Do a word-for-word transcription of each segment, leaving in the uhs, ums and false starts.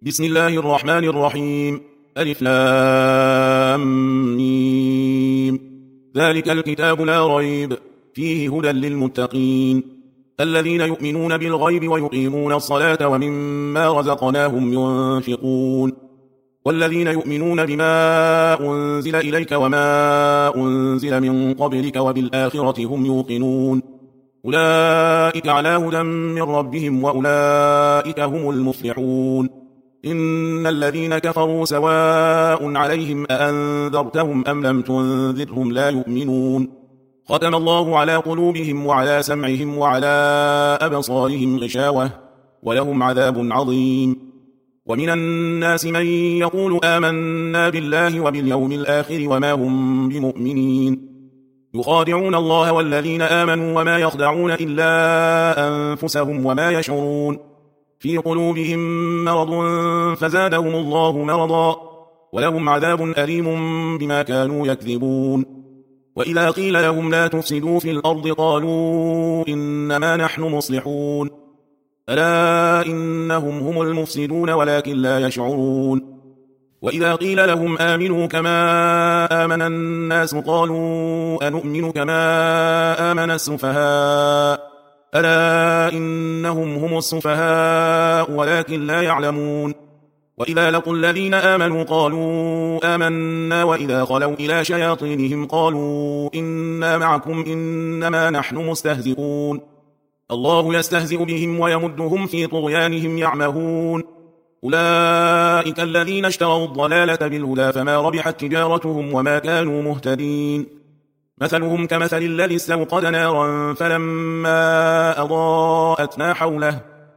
بسم الله الرحمن الرحيم. ألف لام ميم. ذلك الكتاب لا ريب فيه هدى للمتقين الذين يؤمنون بالغيب ويقيمون الصلاة ومما رزقناهم ينفقون والذين يؤمنون بما أنزل إليك وما أنزل من قبلك وبالآخرة هم يوقنون أولئك على هدى من ربهم وأولئك هم المفلحون. إن الذين كفروا سواء عليهم أأنذرتهم أم لم تنذرهم لا يؤمنون. ختم الله على قلوبهم وعلى سمعهم وعلى أبصارهم غشاوة ولهم عذاب عظيم. ومن الناس من يقول آمنا بالله وباليوم الآخر وما هم بمؤمنين يخادعون الله والذين آمنوا وما يخدعون إلا أنفسهم وما يشعرون. في قلوبهم مرض فزادهم الله مرضا ولهم عذاب أليم بما كانوا يكذبون. وإذا قيل لهم لا تفسدوا في الأرض قالوا إنما نحن مصلحون ألا إنهم هم المفسدون ولكن لا يشعرون. وإذا قيل لهم آمنوا كما آمن الناس قالوا أنؤمن كما آمن السفهاء ألا إنهم هم السفهاء ولكن لا يعلمون. وإذا لقوا الذين آمنوا قالوا آمنا وإذا خلوا إلى شياطينهم قالوا إنا معكم إنما نحن مستهزئون الله يستهزئ بهم ويمدهم في طغيانهم يعمهون. أولئك الذين اشتروا الضلالة بالهدى فما ربحت تجارتهم وما كانوا مهتدين. مثلهم كمثل الذي استوقد نارا فلما أضاءت ما حوله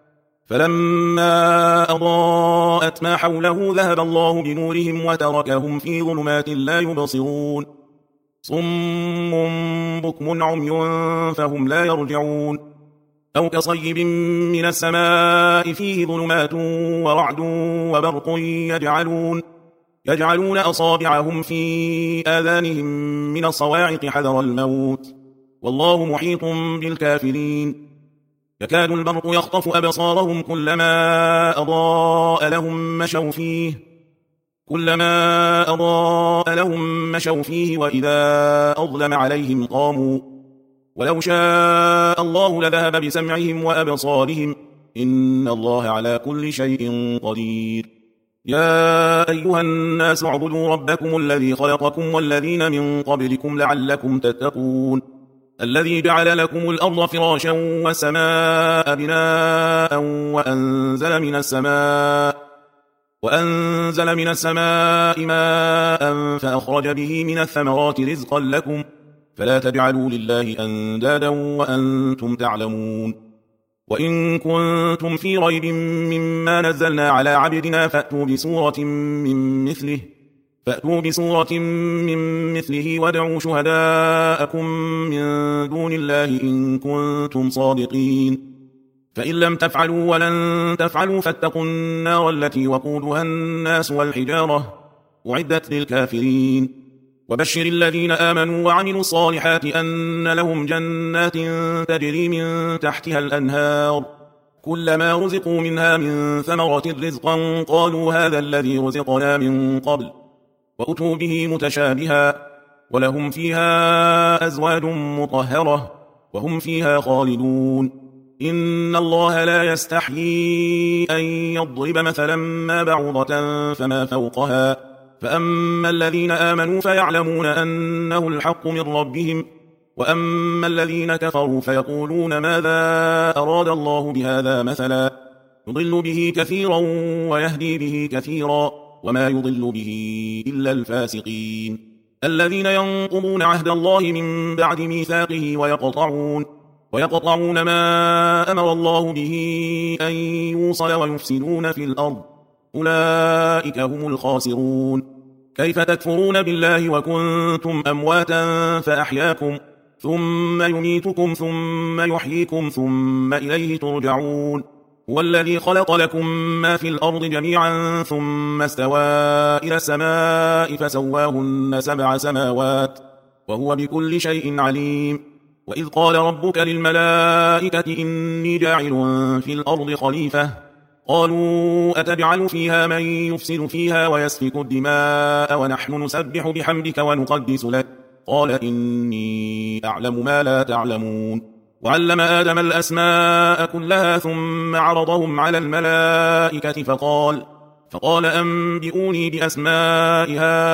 فلما أضاءت ما حوله ذهب الله بنورهم وتركهم في ظلمات لا يبصرون. صم بكم عمي فهم لا يرجعون. أو كصيب من السماء فيه ظلمات ورعد وبرق يجعلون يجعلون أصابعهم في آذانهم من الصواعق حذر الموت والله محيط بالكافرين. يكاد البرق يخطف أبصارهم كلما أضاء لهم مشوا فيه كلما أضاء لهم مشوا فيه وإذا أظلم عليهم قاموا ولو شاء الله لذهب بسمعهم وأبصارهم إن الله على كل شيء قدير. يا أيها الناس اعبدوا ربكم الذي خلقكم والذين من قبلكم لعلكم تتقون الذي جعل لكم الأرض فراشا والسماء بناء وأنزل من السماء وأنزل من السماء ماء فأخرج به من الثمرات رزقا لكم فلا تجعلوا لله أندادا وأنتم تعلمون. وإن كنتم في ريب مما نزلنا على عبدنا فأتوا بسورة من مثله فأتوا بسورة من مثله وادعوا شهداءكم من دون الله إن كنتم صادقين. فإن لم تفعلوا ولن تفعلوا فاتقوا النار التي وقودها الناس والحجارة أعدت للكافرين. وبشر الذين آمنوا وعملوا الصالحات أن لهم جنات تجري من تحتها الأنهار كلما رزقوا منها من ثمرة رزقا قالوا هذا الذي رزقنا من قبل وأتوا به متشابها ولهم فيها أزواج مطهرة وهم فيها خالدون. إن الله لا يستحيي أن يضرب مثلا ما بعوضة فما فوقها فأما الذين آمنوا فيعلمون أنه الحق من ربهم وأما الذين كفروا فيقولون ماذا أراد الله بهذا مثلا يضل به كثيرا ويهدي به كثيرا وما يضل به إلا الفاسقين الذين ينقضون عهد الله من بعد ميثاقه ويقطعون ويقطعون ما أمر الله به أن يوصل ويفسدون في الأرض أولئك هم الخاسرون. كيف تكفرون بالله وكنتم أمواتا فأحياكم ثم يميتكم ثم يحييكم ثم إليه ترجعون. هو الذي خلق لكم ما في الأرض جميعا ثم استوى إلى السماء فسواهن سبع سماوات وهو بكل شيء عليم. وإذ قال ربك للملائكة إني جاعل في الأرض خليفة قالوا أتجعل فيها من يفسد فيها ويسفك الدماء ونحن نسبح بحمدك ونقدس لك؟ قال إني أعلم ما لا تعلمون. وعلم آدم الأسماء كلها ثم عرضهم على الملائكة فقال فقال أنبئوني بأسماء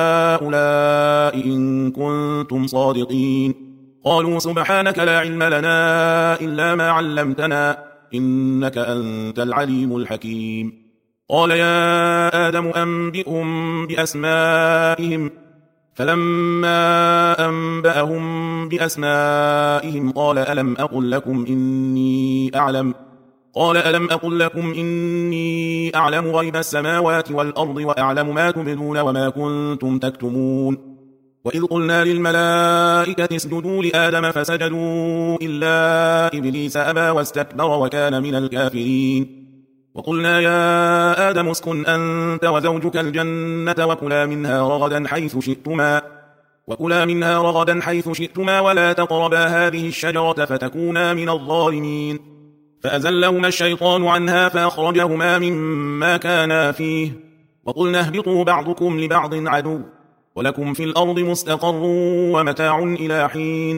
هؤلاء إن كنتم صادقين. قالوا سبحانك لا علم لنا إلا ما علمتنا إنك أنت العليم الحكيم. قال يا آدم أنبئهم بأسمائهم. فلما أنبأهم بأسمائهم قال ألم أقل لكم إني أعلم قال ألم أقل لكم إني أعلم غيب السماوات والأرض وأعلم ما تبدون وما كنتم تكتمون. وإذ قلنا للملائكة اسجدوا لآدم فسجدوا إلا إبليس أبى واستكبر وكان من الكافرين. وقلنا يا آدم اسكن أنت وزوجك الجنة وكلا منها رغدا حيث شئتما وكلا منها رغدا حيث شئتما ولا تقربا هذه الشجرة فتكونا من الظالمين. فأزلهما الشيطان عنها فأخرجهما مما كانا فيه وقلنا اهبطوا بعضكم لبعض عدو ولكم في الأرض مستقر ومتاع إلى حين.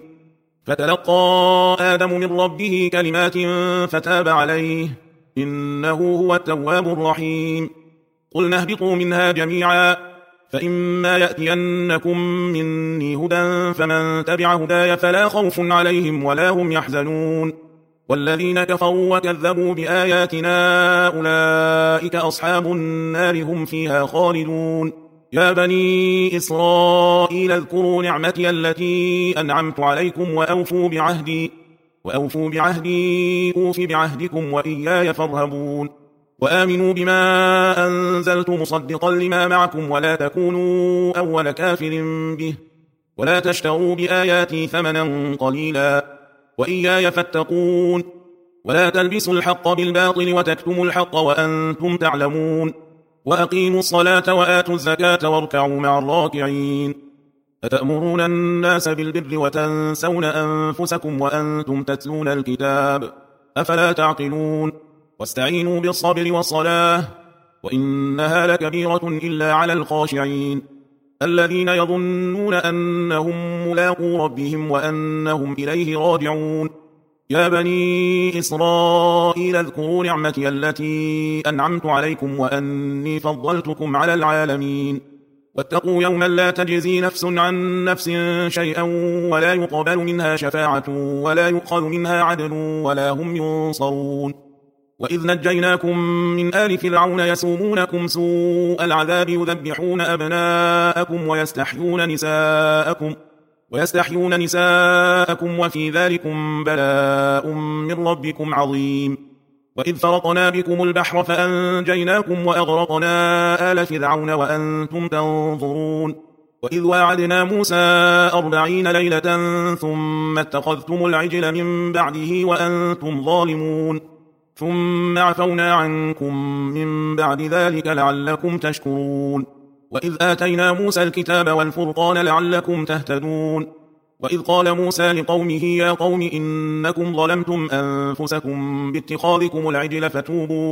فتلقى آدم من ربه كلمات فتاب عليه إنه هو التواب الرحيم. قلنا اهبطوا منها جميعا فإما يأتينكم مني هدى فمن تبع هداي فلا خوف عليهم ولا هم يحزنون. والذين كفروا وكذبوا بآياتنا أولئك أصحاب النار هم فيها خالدون. يا بني إسرائيل اذكروا نعمتي التي أنعمت عليكم وأوفوا بعهدي وأوفوا بعهدي أوف بعهدكم وإياي فارهبون. وآمنوا بما أنزلت مصدقا لما معكم ولا تكونوا أول كافر به ولا تشتروا بآياتي ثمنا قليلا وإياي فاتقون. ولا تلبسوا الحق بالباطل وتكتموا الحق وأنتم تعلمون. وأقيموا الصلاة وآتوا الزكاة واركعوا مع الراكعين. أتأمرون الناس بالبر وتنسون أنفسكم وأنتم تتلون الكتاب أفلا تعقلون. واستعينوا بالصبر والصلاة وإنها لكبيرة إلا على الخاشعين الذين يظنون أنهم ملاقو ربهم وأنهم إليه راجعون. يا بني إسرائيل اذكروا نعمتي التي أنعمت عليكم وأني فضلتكم على العالمين. واتقوا يوما لا تجزي نفس عن نفس شيئا ولا يقبل منها شفاعة ولا يؤخذ منها عدل ولا هم ينصرون. وإذ نجيناكم من آل فرعون يسومونكم سوء العذاب يذبحون أبناءكم ويستحيون نساءكم ويستحيون نساءكم وفي ذلكم بلاء من ربكم عظيم. وإذ فرقنا بكم البحر فأنجيناكم وأغرقنا آل فرعون وأنتم تنظرون. وإذ واعدنا موسى أربعين ليلة ثم اتخذتم العجل من بعده وأنتم ظالمون ثم عفونا عنكم من بعد ذلك لعلكم تشكرون. وإذ آتينا موسى الكتاب والفرقان لعلكم تهتدون. وإذ قال موسى لقومه يا قوم إنكم ظلمتم أنفسكم باتخاذكم العجل فتوبوا,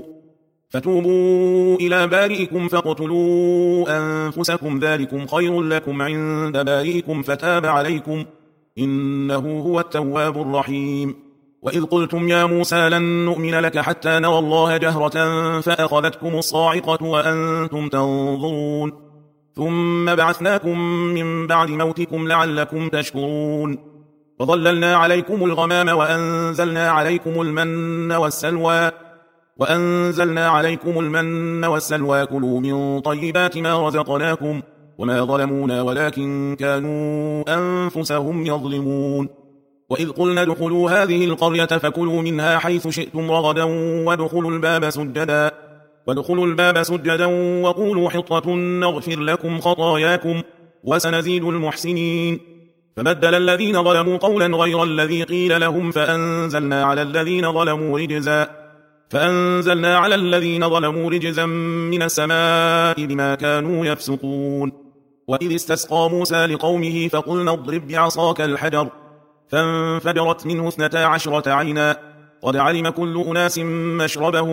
فتوبوا إلى بارئكم فاقتلوا أنفسكم ذلكم خير لكم عند بارئكم فتاب عليكم إنه هو التواب الرحيم. وإذ قلتم يا موسى لن نؤمن لك حتى نرى الله جهرة فأخذتكم الصاعقة وأنتم تنظرون ثم بعثناكم من بعد موتكم لعلكم تشكرون. وظللنا عليكم الغمام وأنزلنا عليكم المن والسلوى وأنزلنا عليكم المن والسلوى كلوا من طيبات ما رزقناكم وما ظلمونا ولكن كانوا أنفسهم يظلمون. وإذ قلنا ادخلوا هذه القرية فكلوا منها حيث شئتم رغدا وادخلوا الباب سجدا وادخلوا الباب سجدا وقولوا حطة نغفر لكم خطاياكم وسنزيد المحسنين. فبدل الذين ظلموا قولا غير الذي قيل لهم فأنزلنا على الذين ظلموا رجزا فأنزلنا على الذين ظلموا رجزا من السماء بما كانوا يفسقون. وإذ استسقى موسى لقومه فقلنا اضرب بعصاك الحجر فانفجرت منه اثنتا عشرة عينا قد علم كل أناس مشربهم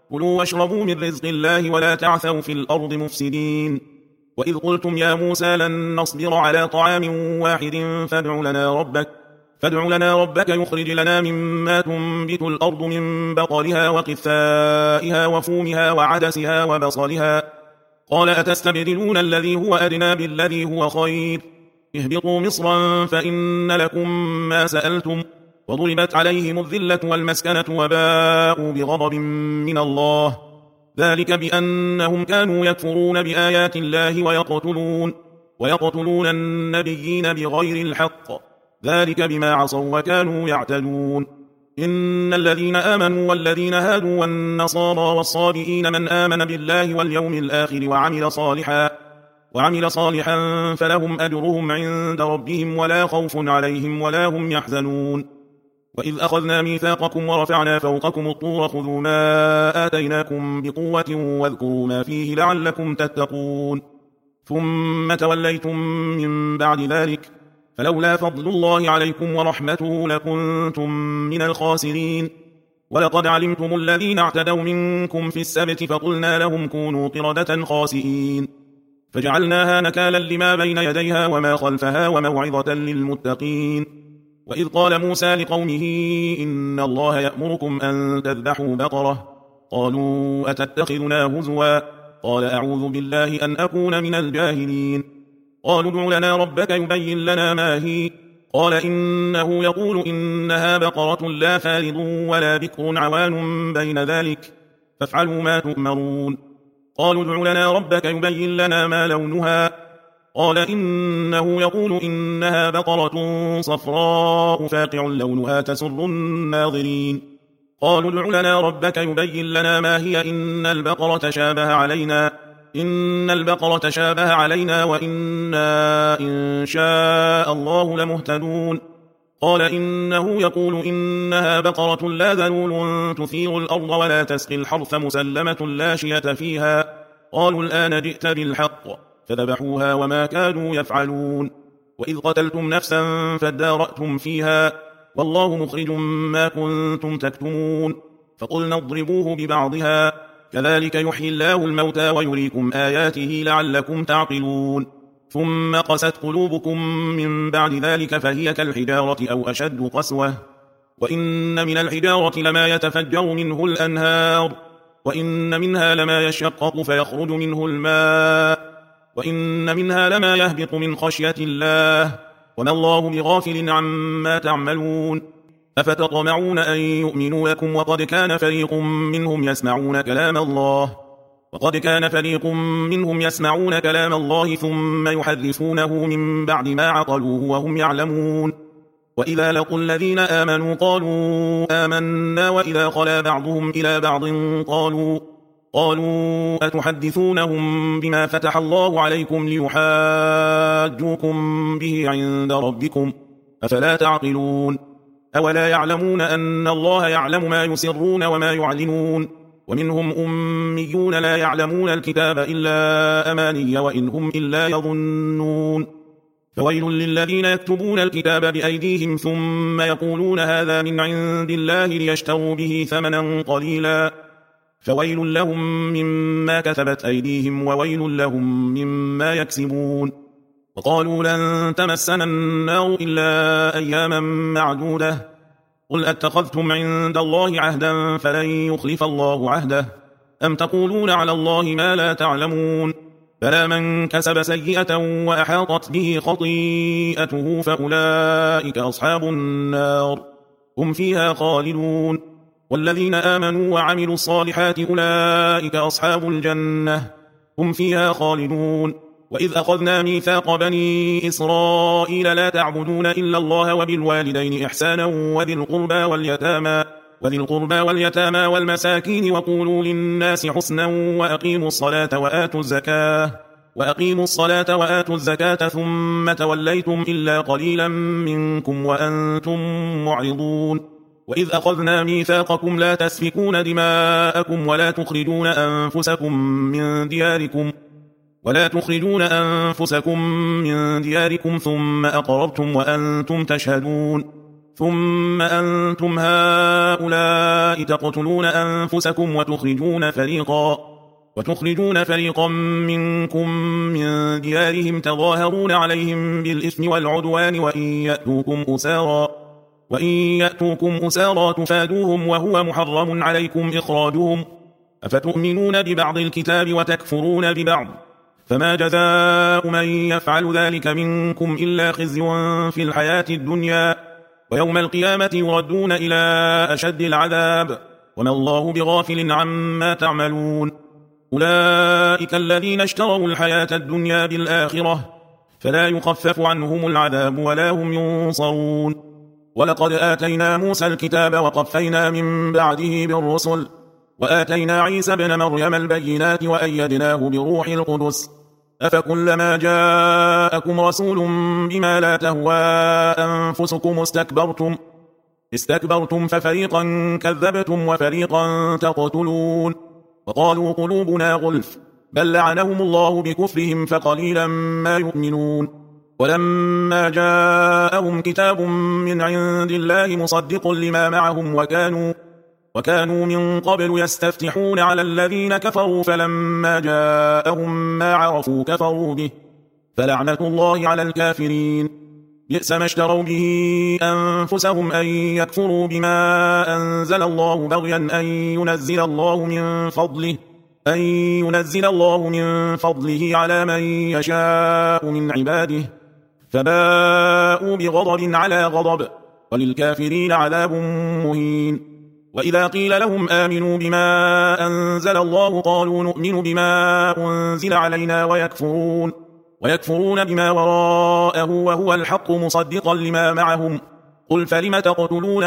كلوا واشربوا من رزق الله ولا تعثوا في الأرض مفسدين. وإذ قلتم يا موسى لن نصبر على طعام واحد فادع لنا ربك فادع لنا ربك يخرج لنا مما تنبت الأرض من بقلها وقثائها وفومها وعدسها وبصلها. قال أتستبدلون الذي هو أدنى بالذي هو خير اهبطوا مصرا فإن لكم ما سألتم وضربت عليهم الذلة والمسكنة وباءوا بغضب من الله ذلك بأنهم كانوا يكفرون بآيات الله ويقتلون ويقتلون النبيين بغير الحق ذلك بما عصوا وكانوا يعتدون. إن الذين آمنوا والذين هادوا والنصارى والصابئين من آمن بالله واليوم الآخر وعمل صالحا وعمل صالحا فلهم أجرهم عند ربهم ولا خوف عليهم ولا هم يحزنون. وإذ أخذنا ميثاقكم ورفعنا فوقكم الطور خذوا ما آتيناكم بقوة واذكروا ما فيه لعلكم تتقون ثم توليتم من بعد ذلك فلولا فضل الله عليكم ورحمته لكنتم من الخاسرين. ولقد علمتم الذين اعتدوا منكم في السبت فقلنا لهم كونوا قردة خاسئين فجعلناها نكالا لما بين يديها وما خلفها وموعظة للمتقين. وإذ قال موسى لقومه إن الله يأمركم أن تذبحوا بقرة قالوا أتتخذنا هزوا قال أعوذ بالله أن أكون من الجاهلين. قالوا ادع لنا ربك يبين لنا ما هي قال إنه يقول إنها بقرة لا فارض ولا بكر عوان بين ذلك فافعلوا ما تؤمرون. قالوا ادع لنا ربك يبين لنا ما لونها قال إنه يقول إنها بقرة صفراء فاقع لونها تسر الناظرين. قالوا ادع لنا ربك يبين لنا ما هي إن البقرة شابه علينا إن البقرة شابه علينا وإنا إن شاء الله لمهتدون. قال إنه يقول إنها بقرة لا ذلول تثير الأرض ولا تسقي الحرث مسلمة لا شية فيها. قالوا الآن جئت بالحق فذبحوها وما كانوا يفعلون. وإذ قتلتم نفسا فادارأتم فيها والله مخرج ما كنتم تكتمون فقلنا اضربوه ببعضها كذلك يحيي الله الموتى ويريكم آياته لعلكم تعقلون. ثم قست قلوبكم من بعد ذلك فهي كالحجارة أو أشد قسوة وإن من الحجارة لما يتفجر منه الأنهار وإن منها لما يشقق فيخرج منه الماء وإن منها لما يهبط من خشية الله وما الله بغافل عما تعملون. أفتطمعون أن يؤمنوا لكم وقد كان فريق منهم يسمعون كلام الله وقد كان فريق منهم يسمعون كلام الله ثم يحرفونه من بعد ما عقلوه وهم يعلمون. وإذا لقوا الذين آمنوا قالوا آمنا وإذا خلا بعضهم إلى بعض قالوا قالوا أتحدثونهم بما فتح الله عليكم ليحاجوكم به عند ربكم أفلا تعقلون. أولا يعلمون أن الله يعلم ما يسرون وما يعلنون ومنهم أميون لا يعلمون الكتاب إلا أماني وإن هم إلا يظنون. فويل للذين يكتبون الكتاب بأيديهم ثم يقولون هذا من عند الله ليشتروا به ثمنا قليلا فويل لهم مما كتبت أيديهم وويل لهم مما يكسبون. وقالوا لن تمسنا النار إلا أياما معدودة قل أتخذتم عند الله عهدا فلن يخلف الله عهده أم تقولون على الله ما لا تعلمون. بلى من كسب سيئة وأحاطت به خطيئته فأولئك أصحاب النار هم فيها خالدون. والذين آمنوا وعملوا الصالحات أولئك أصحاب الجنة هم فيها خالدون. وإذ أخذنا ميثاق بني إسرائيل لا تعبدون إلا الله وبالوالدين إحسانا وذي القربى واليتامى وذي القربى واليتامى والمساكين وقولوا للناس حسنا وأقيموا الصلاة وآتوا الزكاة وأقيموا الصلاة وآتوا الزكاة ثم توليتم إلا قليلا منكم وأنتم معرضون. وإذ أخذنا ميثاقكم لا تسفكون دماءكم ولا تخرجون أنفسكم من دياركم ولا تخرجون أنفسكم من دياركم ثم أقررتم وأنتم تشهدون ثم أنتم هؤلاء تقتلون أنفسكم وتخرجون فريقا وتخرجون فريقا منكم من ديارهم تظاهرون عليهم بالإثم والعدوان وإن يأتوكم أسارا وإن يأتوكم أسارا تفادوهم وهو محرم عليكم إخراجهم أفتؤمنون ببعض الكتاب وتكفرون ببعض فما جزاء من يفعل ذلك منكم إلا خزي في الحياة الدنيا ويوم القيامة يردون إلى أشد العذاب وما الله بغافل عما تعملون أولئك الذين اشتروا الحياة الدنيا بالآخرة فلا يخفف عنهم العذاب ولا هم ينصرون ولقد آتينا موسى الكتاب وقفينا من بعده بالرسل وآتينا عيسى بن مريم البينات وأيدناه بروح القدس أفكلما جاءكم رسول بما لا تهوى أنفسكم استكبرتم استكبرتم ففريقا كذبتم وفريقا تقتلون وقالوا قلوبنا غلف بل لعنهم الله بكفرهم فقليلا ما يؤمنون ولما جاءهم كتاب من عند الله مصدق لما معهم وكانوا وكانوا من قبل يستفتحون على الذين كفروا فلما جاءهم ما عرفوا كفروا به فلعنة الله على الكافرين بئس ما اشتروا به أنفسهم أن يكفروا بما أنزل الله بغيا أن ينزل الله من فضله أن ينزل الله من فضله على من يشاء من عباده فباءوا بغضب على غضب وللكافرين عذاب مهين وإذا قيل لهم آمنوا بما أنزل الله قالوا نؤمن بما أنزل علينا ويكفرون ويكفرون بما وراءه وهو الحق مصدقا لما معهم قل فلم تقتلون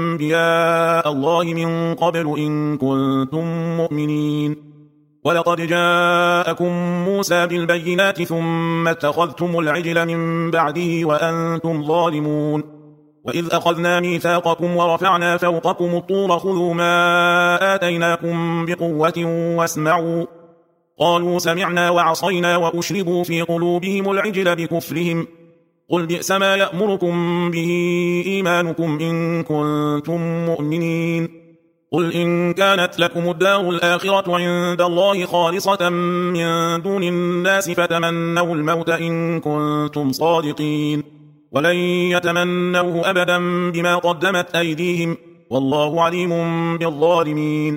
أنبياء الله من قبل إن كنتم مؤمنين ولقد جاءكم موسى بالبينات ثم اتخذتم العجل من بعده وأنتم ظالمون وإذ أخذنا ميثاقكم ورفعنا فوقكم الطور خذوا ما آتيناكم بقوة واسمعوا قالوا سمعنا وعصينا وأشربوا في قلوبهم العجل بكفرهم قل بئس ما يأمركم به إيمانكم إن كنتم مؤمنين قل إن كانت لكم الدار الآخرة عند الله خالصة من دون الناس فتمنوا الموت إن كنتم صادقين ولن يتمنوه أبدا بما قدمت أيديهم والله عليم بالظالمين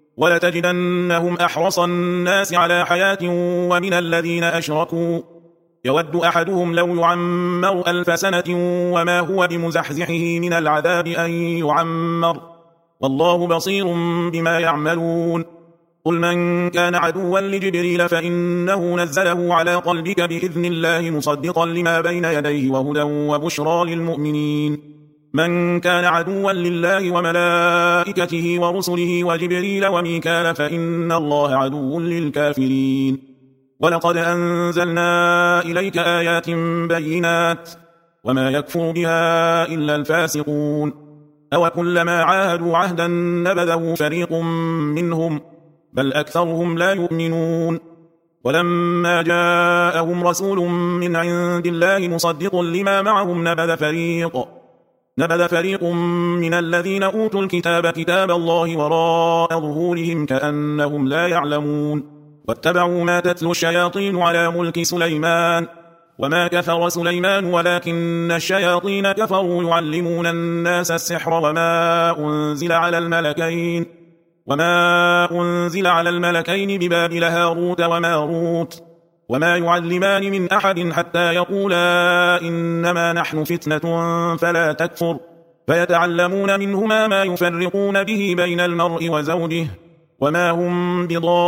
ولتجدنهم أحرص الناس على حياة ومن الذين أشركوا يود أحدهم لو يعمر ألف سنة وما هو بمزحزحه من العذاب أن يعمر والله بصير بما يعملون قل من كان عدوا لجبريل فإنه نزله على قلبك بإذن الله مصدقا لما بين يديه وهدى وبشرى للمؤمنين من كان عدوا لله وملائكته ورسله وجبريل وميكال فإن الله عدو للكافرين ولقد أنزلنا إليك آيات بينات وما يكفر بها إلا الفاسقون أو كلما عاهدوا عهدا نبذه فريق منهم بل أكثرهم لا يؤمنون ولما جاءهم رسول من عند الله مصدق لما معهم نبذ فريق نبذ فريق من الذين أوتوا الكتاب كتاب الله وراء ظهورهم كأنهم لا يعلمون واتبعوا ما تتلو الشياطين على ملك سليمان وما كفر سليمان ولكن الشياطين كفروا يعلمون الناس السحر وما أنزل على الملكين وما أنزل على الملكين ببابل هاروت وماروت وما يعلمان من أحد حتى يقولا إنما نحن فتنة فلا تكفر فيتعلمون منهما ما يفرقون به بين المرء وزوجه وما هم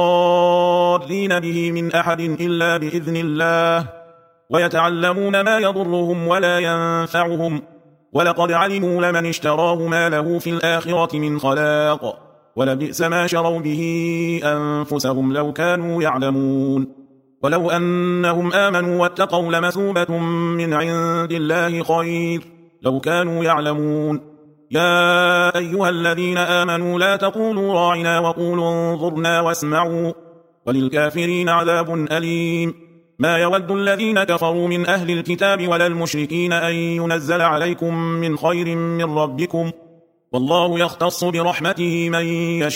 بضارين به من أحد إلا بإذن الله ويتعلمون ما يضرهم ولا ينفعهم ولقد علموا لمن اشتراه ما له في الآخرة من خلاق ولبئس ما شروا به أنفسهم لو كانوا يعلمون ولو أنهم آمنوا واتقوا لمثوبة من عند الله خير لو كانوا يعلمون يا أيها الذين آمنوا لا تقولوا راعنا وقولوا انظرنا واسمعوا وللكافرين عذاب أليم ما يود الذين كفروا من أهل الكتاب ولا المشركين أن ينزل عليكم من خير من ربكم، والله يختص برحمته من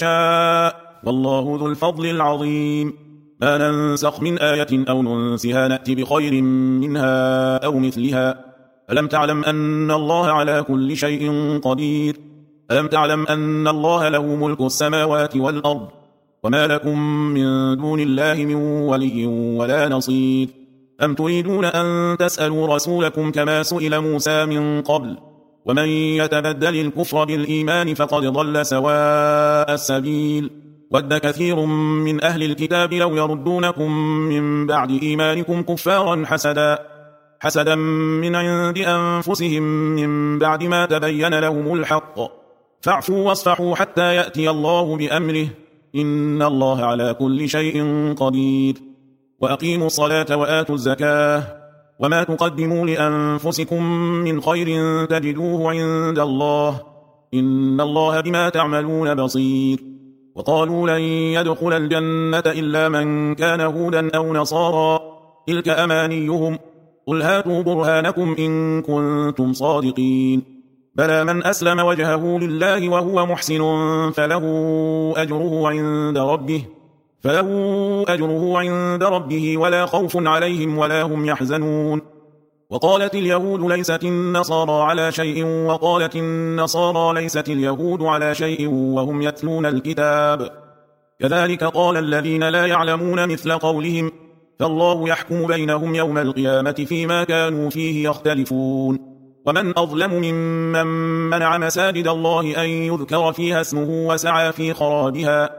يشاء، والله ذو الفضل العظيم. ما ننسخ من آية أو ننسها نأتي بخير منها أو مثلها. ألم تعلم أن الله على كل شيء قدير؟ ألم تعلم أن الله له ملك السماوات والأرض، وما لكم من دون الله من ولي ولا نصير؟ أم تريدون أن تسألوا رسولكم كما سئل موسى من قبل؟ ومن يتبدل الكفر بالإيمان فقد ضل سواء السبيل. ود كثير من أهل الكتاب لو يردونكم من بعد إيمانكم كفارا حسدا حسدا من عند أنفسهم من بعد ما تبين لهم الحق، فاعفوا واصفحوا حتى يأتي الله بأمره، إن الله على كل شيء قدير. وأقيموا الصلاة وآتوا الزكاة، وما تقدموا لأنفسكم من خير تجدوه عند الله، إن الله بما تعملون بصير. وقالوا لن يدخل الجنة إلا من كان هودا أو نصارى، تلك أمانيهم، قل هاتوا برهانكم إن كنتم صادقين. بلى من أسلم وجهه لله وهو محسن فله أجره عند ربه فله أجره عند ربه ولا خوف عليهم ولا هم يحزنون. وقالت اليهود ليست النصارى على شيء، وقالت النصارى ليست اليهود على شيء وهم يتلون الكتاب، كذلك قال الذين لا يعلمون مثل قولهم، فالله يحكم بينهم يوم القيامة فيما كانوا فيه يختلفون. ومن أظلم ممن منع مساجد الله أن يذكر فيها اسمه وسعى في خرابها،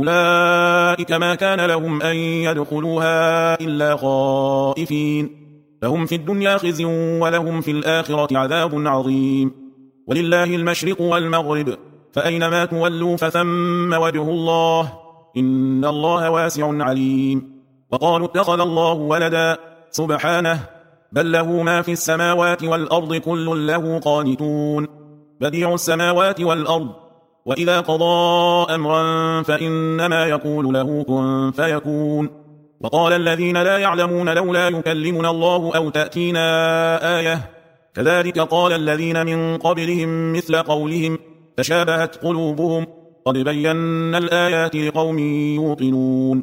أولئك ما كان لهم أن يدخلوها إلا خائفين، لهم في الدنيا خزي ولهم في الآخرة عذاب عظيم. ولله المشرق والمغرب، فأينما تولوا فثم وجه الله، إن الله واسع عليم. وقالوا اتخذ الله ولدا، سبحانه، بل له ما في السماوات والأرض كل له قانتون، بديع السماوات والأرض، وإذا قضى أمرا فإنما يقول له كن فيكون. وقال الذين لا يعلمون لولا يكلمنا الله أو تأتينا آية، كذلك قال الذين من قبلهم مثل قولهم، تشابهت قلوبهم، قد بينا الآيات لقوم يوقنون.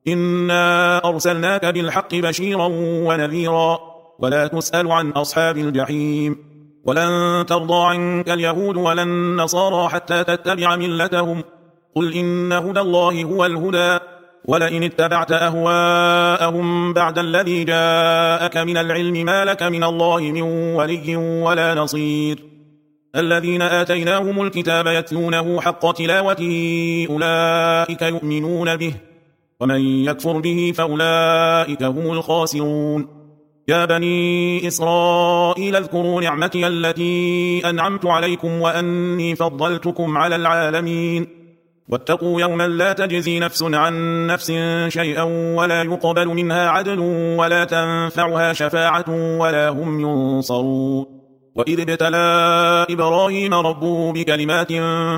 إنا أرسلناك بالحق بشيرا ونذيرا، ولا تسأل عن أصحاب الجحيم. ولن ترضى عنك اليهود ولا النصارى حتى تتبع ملتهم، قل إن هدى الله هو الهدى، ولئن اتبعت أهواءهم بعد الذي جاءك من العلم ما لك من الله من ولي ولا نصير. الذين آتيناهم الكتاب يتلونه حق تلاوته أولئك يؤمنون به، ومن يكفر به فأولئك هم الخاسرون. يا بني إسرائيل اذكروا نعمتي التي أنعمت عليكم وأني فضلتكم على العالمين، واتقوا يوما لا تجزي نفس عن نفس شيئا ولا يقبل منها عدل ولا تنفعها شفاعة ولا هم ينصرون. وإذ ابتلى إبراهيم ربه بكلمات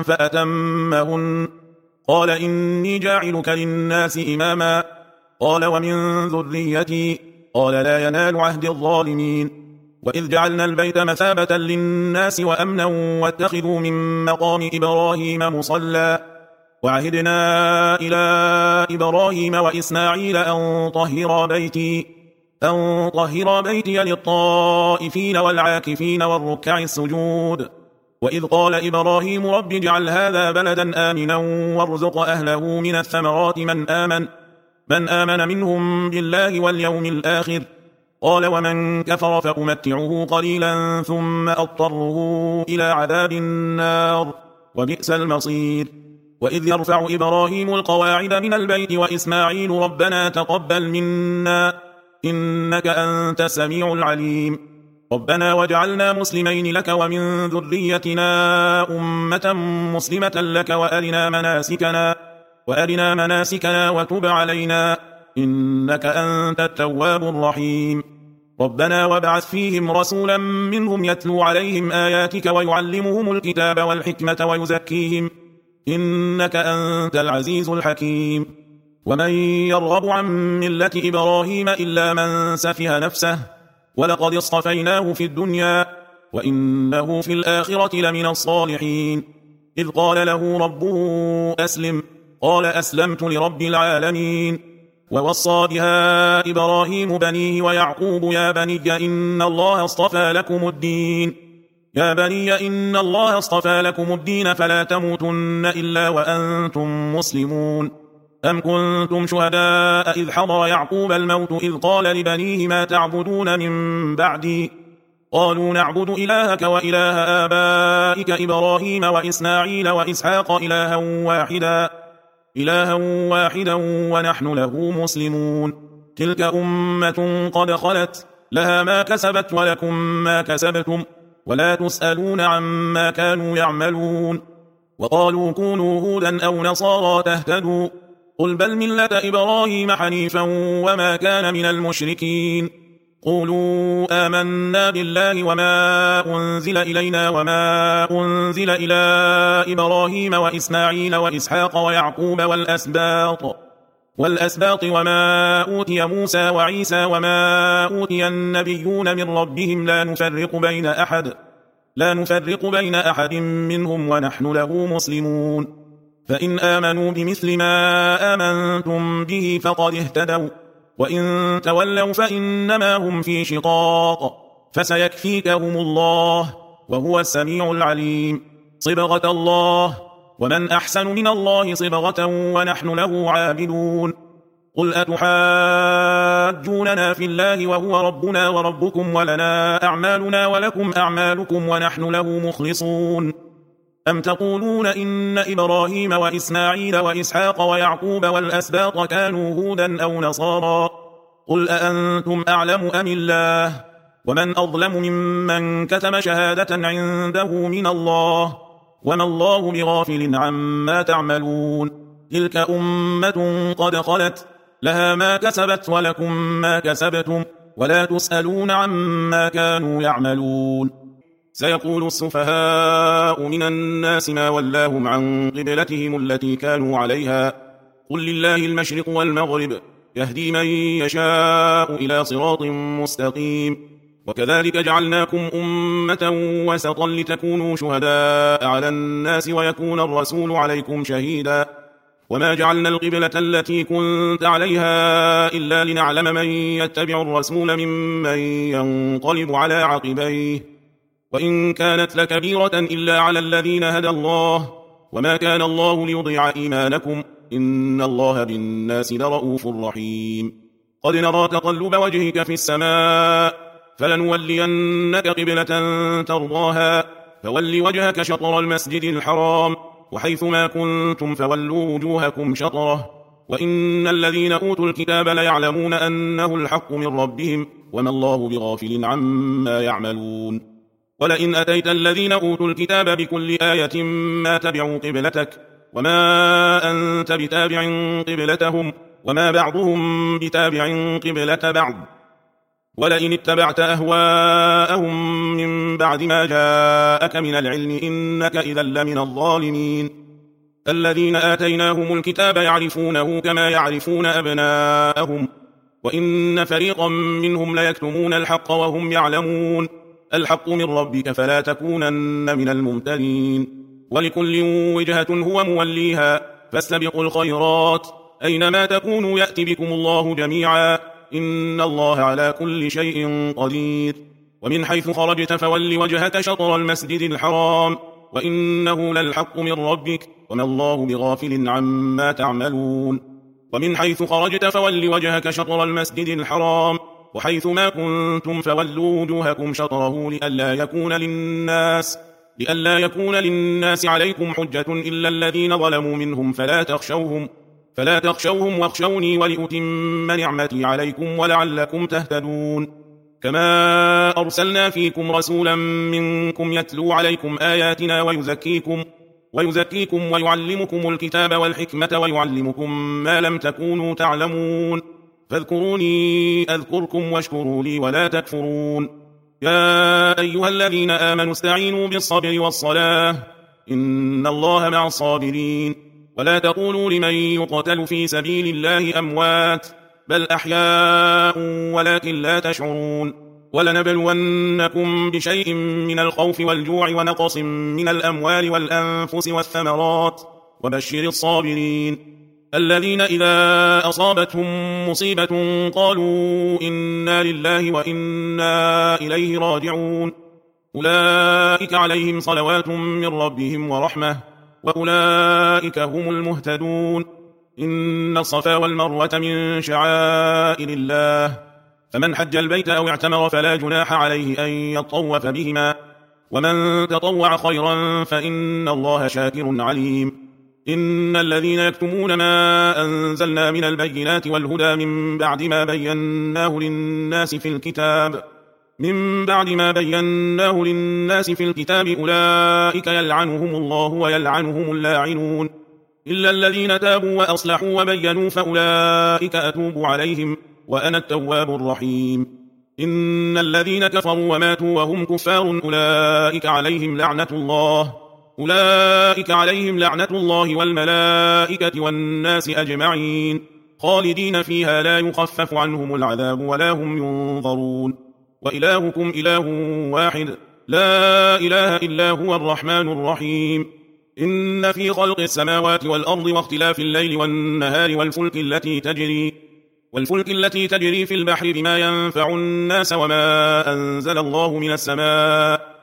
فأتمهن، قال إني جاعلك للناس إماما، قال ومن ذريتي، قال لا ينال عهد الظالمين. وإذ جعلنا البيت مثابة للناس وأمنا واتخذوا من مقام إبراهيم مصلى، وعهدنا إلى إبراهيم وإسماعيل أن طهرا بيتي أن طهرا بيتي للطائفين والعاكفين والركع السجود. وإذ قال إبراهيم رب اجعل هذا بلدا آمنا وارزق أهله من الثمرات من آمن من آمن منهم بالله واليوم الآخر، قال ومن كفر فأمتعه قليلا ثم أضطره إلى عذاب النار وبئس المصير. وإذ يرفع إبراهيم القواعد من البيت وإسماعيل ربنا تقبل منا إنك أنت السميع العليم، ربنا واجعلنا مسلمين لك ومن ذريتنا أمة مسلمة لك وأرنا مناسكنا وأرنا مناسكنا وتب علينا إنك أنت التواب الرحيم. ربنا وابعث فيهم رسولا منهم يتلو عليهم آياتك ويعلمهم الكتاب والحكمة ويزكيهم إنك أنت العزيز الحكيم. ومن يرغب عن ملة إبراهيم إلا من سفه نفسه ولقد اصطفيناه في الدنيا وإنه في الآخرة لمن الصالحين إذ قال له ربه أسلم قال أسلمت لرب العالمين ووصى بها إبراهيم بنيه ويعقوب يا بني إن الله اصطفى لكم الدين يا بني إن الله اصطفى لكم الدين فلا تموتن إلا وأنتم مسلمون أم كنتم شهداء إذ حضر يعقوب الموت إذ قال لبنيه ما تعبدون من بعدي قالوا نعبد إلهك وإله آبائك إبراهيم وإسماعيل وإسحاق إلها واحدا إلها واحدا ونحن له مسلمون تلك أمة قد خلت لها ما كسبت ولكم ما كسبتم ولا تسألون عما كانوا يعملون وقالوا كونوا هودا أو نصارى تهتدوا قل بل ملة إبراهيم حنيفا وما كان من المشركين قولوا آمنا بالله وما أنزل إلينا وما أنزل إلى إبراهيم وإسماعيل وإسحاق ويعقوب والأسباط والأسباط وما أوتي موسى وعيسى وما أوتي النبيون من ربهم لا نفرق بين أحد لا نفرق بين أحد منهم ونحن له مسلمون فإن آمنوا بمثل ما آمنتم به فقد اهتدوا وإن تولوا فإنما هم في شقاق فسيكفيكهم الله وهو السميع العليم صبغة الله ومن أحسن من الله صبغة ونحن له عابدون قل أتحاجوننا في الله وهو ربنا وربكم ولنا أعمالنا ولكم أعمالكم ونحن له مخلصون أم تقولون إن إبراهيم وإسماعيل وإسحاق ويعقوب والأسباط كانوا هودا أو نصارى قل أأنتم أعلم أم الله ومن أظلم ممن كتم شهادة عنده من الله وما الله بغافل عما تعملون تلك أمة قد خلت لها ما كسبت ولكم ما كسبتم ولا تسألون عما كانوا يعملون سيقول السفهاء من الناس ما ولاهم عن قبلتهم التي كانوا عليها قل لله المشرق والمغرب يهدي من يشاء إلى صراط مستقيم وكذلك جعلناكم أمة وسطا لتكونوا شهداء على الناس ويكون الرسول عليكم شهيدا وما جعلنا القبلة التي كنت عليها إلا لنعلم من يتبع الرسول ممن ينقلب على عقبيه وإن كانت لكبيرة إلا على الذين هدى الله وما كان الله ليضيع إيمانكم إن الله بالناس لرؤوف رحيم قد نرى تقلب وجهك في السماء فلنولينك قبلة ترضاها فول وجهك شطر المسجد الحرام وحيثما كنتم فولوا وجوهكم شطره وإن الذين أوتوا الكتاب ليعلمون أنه الحق من ربهم وما الله بغافل عما يعملون ولئن أتيت الذين أوتوا الكتاب بكل آية ما تبعوا قبلتك وما أنت بتابع قبلتهم وما بعضهم بتابع قبلة بعض ولئن اتبعت أهواءهم من بعد ما جاءك من العلم إنك إذا لمن الظالمين الذين آتيناهم الكتاب يعرفونه كما يعرفون أبناءهم وإن فريقا منهم ليكتمون الحق وهم يعلمون الحق من ربك فلا تكونن من الممترين ولكل وجهة هو موليها فاستبقوا الخيرات أينما تكونوا يأتي بكم الله جميعا إن الله على كل شيء قدير ومن حيث خرجت فول وجهك شطر المسجد الحرام وإنه للحق من ربك وما الله بغافل عما تعملون ومن حيث خرجت فول وجهك شطر المسجد الحرام وحيث ما كنتم فولوا وجوهكم شطره لئلا يكون للناس لئلا يكون للناس عليكم حجة إلا الذين ظلموا منهم فلا تخشوهم فلا تخشوهم واخشوني ولأتم نعمتي عليكم ولعلكم تهتدون كما أرسلنا فيكم رسولا منكم يتلو عليكم آياتنا ويزكيكم ويزكيكم ويعلمكم الكتاب والحكمة ويعلمكم ما لم تكونوا تعلمون فاذكروني أذكركم واشكروا لي ولا تكفرون يا أيها الذين آمنوا استعينوا بالصبر والصلاة إن الله مع الصابرين ولا تقولوا لمن يقتل في سبيل الله أموات بل أحياء ولكن لا تشعرون ولنبلونكم بشيء من الخوف والجوع ونقص من الأموال والأنفس والثمرات وبشر الصابرين الذين إذا أصابتهم مصيبة قالوا إنا لله وإنا إليه راجعون أولئك عليهم صلوات من ربهم ورحمة وأولئك هم المهتدون إن الصفا والمروة من شعائر الله فمن حج البيت أو اعتمر فلا جناح عليه أن يطوف بهما ومن تطوع خيرا فإن الله شاكر عليم إن الذين يكتمون ما أنزلنا من البينات والهدى من بعد ما بيناه للناس في الكتاب من بعد ما بيناه للناس في الكتاب أولئك يلعنهم الله ويلعنهم اللاعنون إلا الذين تابوا وأصلحوا وبينوا فأولئك أتوب عليهم وأنا التواب الرحيم إن الذين كفروا وماتوا وهم كفار أولئك عليهم لعنة الله أولئك عليهم لعنة الله والملائكة والناس أجمعين خالدين فيها لا يخفف عنهم العذاب ولا هم ينظرون وإلهكم إله واحد لا إله إلا هو الرحمن الرحيم إن في خلق السماوات والأرض واختلاف الليل والنهار والفلك التي تجري والفلك التي تجري في البحر بما ينفع الناس وما أنزل الله من السماء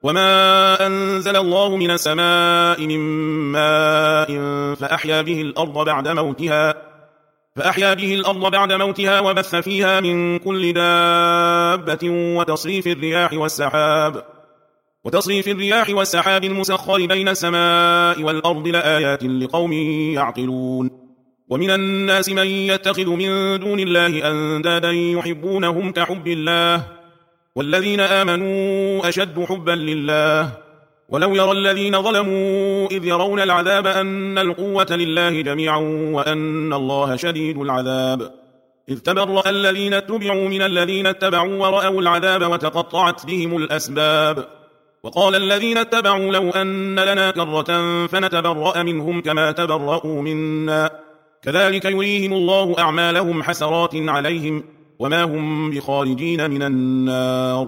وما أنزل الله من السماء من ماء فأحيا به الأرض بعد موتها فأحيا به الأرض بعد موتها وبث فيها من كل دابة وتصريف الرياح والسحاب وتصريف الرياح والسحاب المسخر بين السماء والأرض لآيات لقوم يعقلون ومن الناس من يتخذ من دون الله أندادا يحبونهم كحب الله والذين آمنوا أشد حبا لله ولو يرى الذين ظلموا إذ يرون العذاب أن القوة لله جميعا وأن الله شديد العذاب إذ تبرأ الذين اتبعوا من الذين اتبعوا ورأوا العذاب وتقطعت بهم الأسباب وقال الذين اتبعوا لو أن لنا كرة فنتبرأ منهم كما تبرأوا منا كذلك يريهم الله أعمالهم حسرات عليهم وما هم بخارجين من النار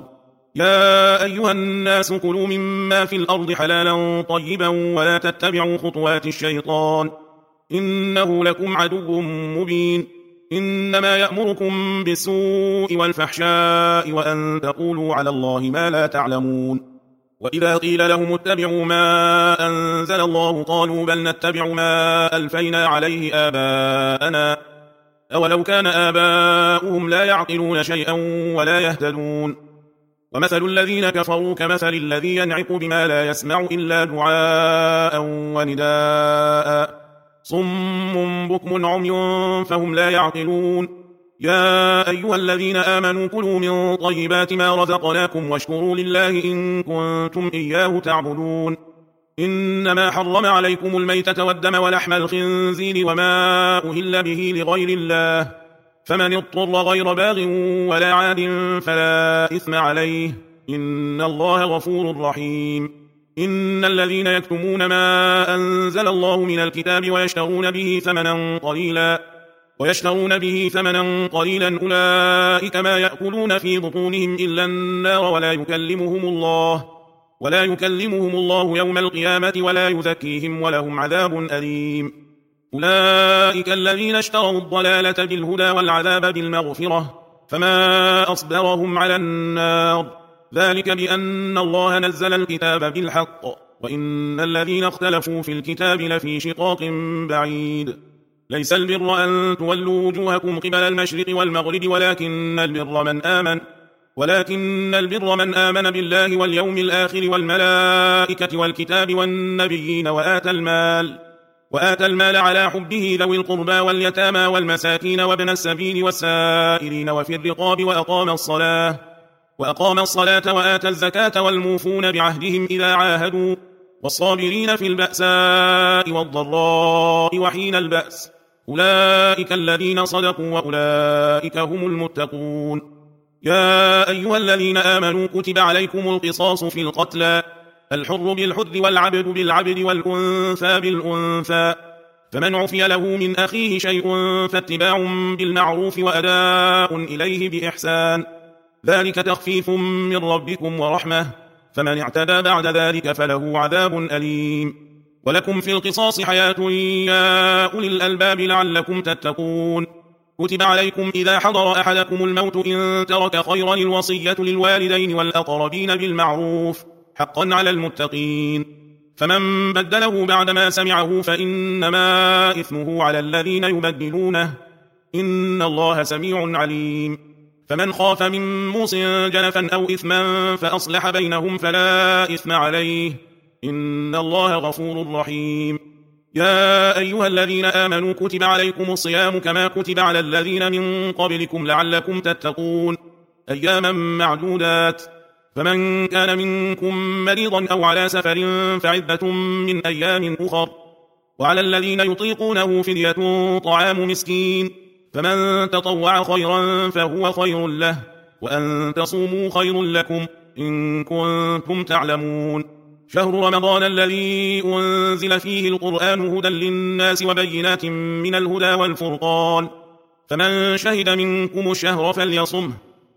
يا أيها الناس كلوا مما في الأرض حلالا طيبا ولا تتبعوا خطوات الشيطان إنه لكم عدو مبين إنما يأمركم بالسوء والفحشاء وأن تقولوا على الله ما لا تعلمون وإذا قيل لهم اتبعوا ما أنزل الله قالوا بل نتبع ما ألفينا عليه آباءنا أولو كان آباؤهم لا يعقلون شيئا ولا يهتدون ومثل الذين كفروا كمثل الذي ينعق بما لا يسمع إلا دعاء ونداء صم بكم عمي فهم لا يعقلون يا أيها الذين آمنوا كلوا من طيبات ما رزقناكم واشكروا لله إن كنتم إياه تعبدون إنما حرم عليكم الميتة والدم ولحم الخنزير وما أهل به لغير الله فمن اضطر غير باغ ولا عاد فلا إثم عليه إن الله غفور رحيم إن الذين يكتمون ما أنزل الله من الكتاب ويشترون به ثمنا قليلا ويشترون به ثمنا قليلا أولئك ما يأكلون في بطونهم إلا النار ولا يكلمهم الله ولا يكلمهم الله يوم القيامة ولا يزكيهم ولهم عذاب أليم أولئك الذين اشتروا الضلالة بالهدى والعذاب بالمغفرة فما أصبرهم على النار ذلك بأن الله نزل الكتاب بالحق وإن الذين اختلفوا في الكتاب لفي شقاق بعيد ليس البر أن تولوا وجوهكم قبل المشرق والمغرب ولكن البر من آمن ولكن البر من آمن بالله واليوم الآخر والملائكة والكتاب والنبيين وآتى المال وآتى المال على حبه ذوي القربى واليتامى والمساكين وابن السبيل والسائلين وفي الرقاب وأقام الصلاة وأقام الصلاة وآتى الزكاة والموفون بعهدهم إذا عاهدوا والصابرين في البأساء والضراء وحين البأس أولئك الذين صدقوا وأولئك هم المتقون يا أيها الذين آمنوا كتب عليكم القصاص في القتلى الحر بالحر والعبد بالعبد والأنثى بالأنثى فمن عفي له من أخيه شيء فاتباع بالمعروف وأداء إليه بإحسان، ذلك تخفيف من ربكم ورحمة، فمن اعتدى بعد ذلك فله عذاب أليم. ولكم في القصاص حياة يا أولي الألباب لعلكم تتقون. كتب عليكم إذا حضر أحدكم الموت إن ترك خيرا الوصية للوالدين والأقربين بالمعروف حقا على المتقين، فمن بدله بعدما سمعه فإنما إثمه على الذين يبدلونه، إن الله سميع عليم. فمن خاف من موص جنفا أو إثما فأصلح بينهم فلا إثم عليه، إن الله غفور رحيم. يا أيها الذين آمنوا كتب عليكم الصيام كما كتب على الذين من قبلكم لعلكم تتقون، أياما معدودات، فمن كان منكم مريضا أو على سفر فعدة من أيام أخر، وعلى الذين يطيقونه فدية طعام مسكين، فمن تطوع خيرا فهو خير له، وأن تصوموا خير لكم إن كنتم تعلمون. شهر رمضان الذي أنزل فيه القرآن هدى للناس وبينات من الهدى والفرقان، فمن شهد منكم الشهر فليصمه،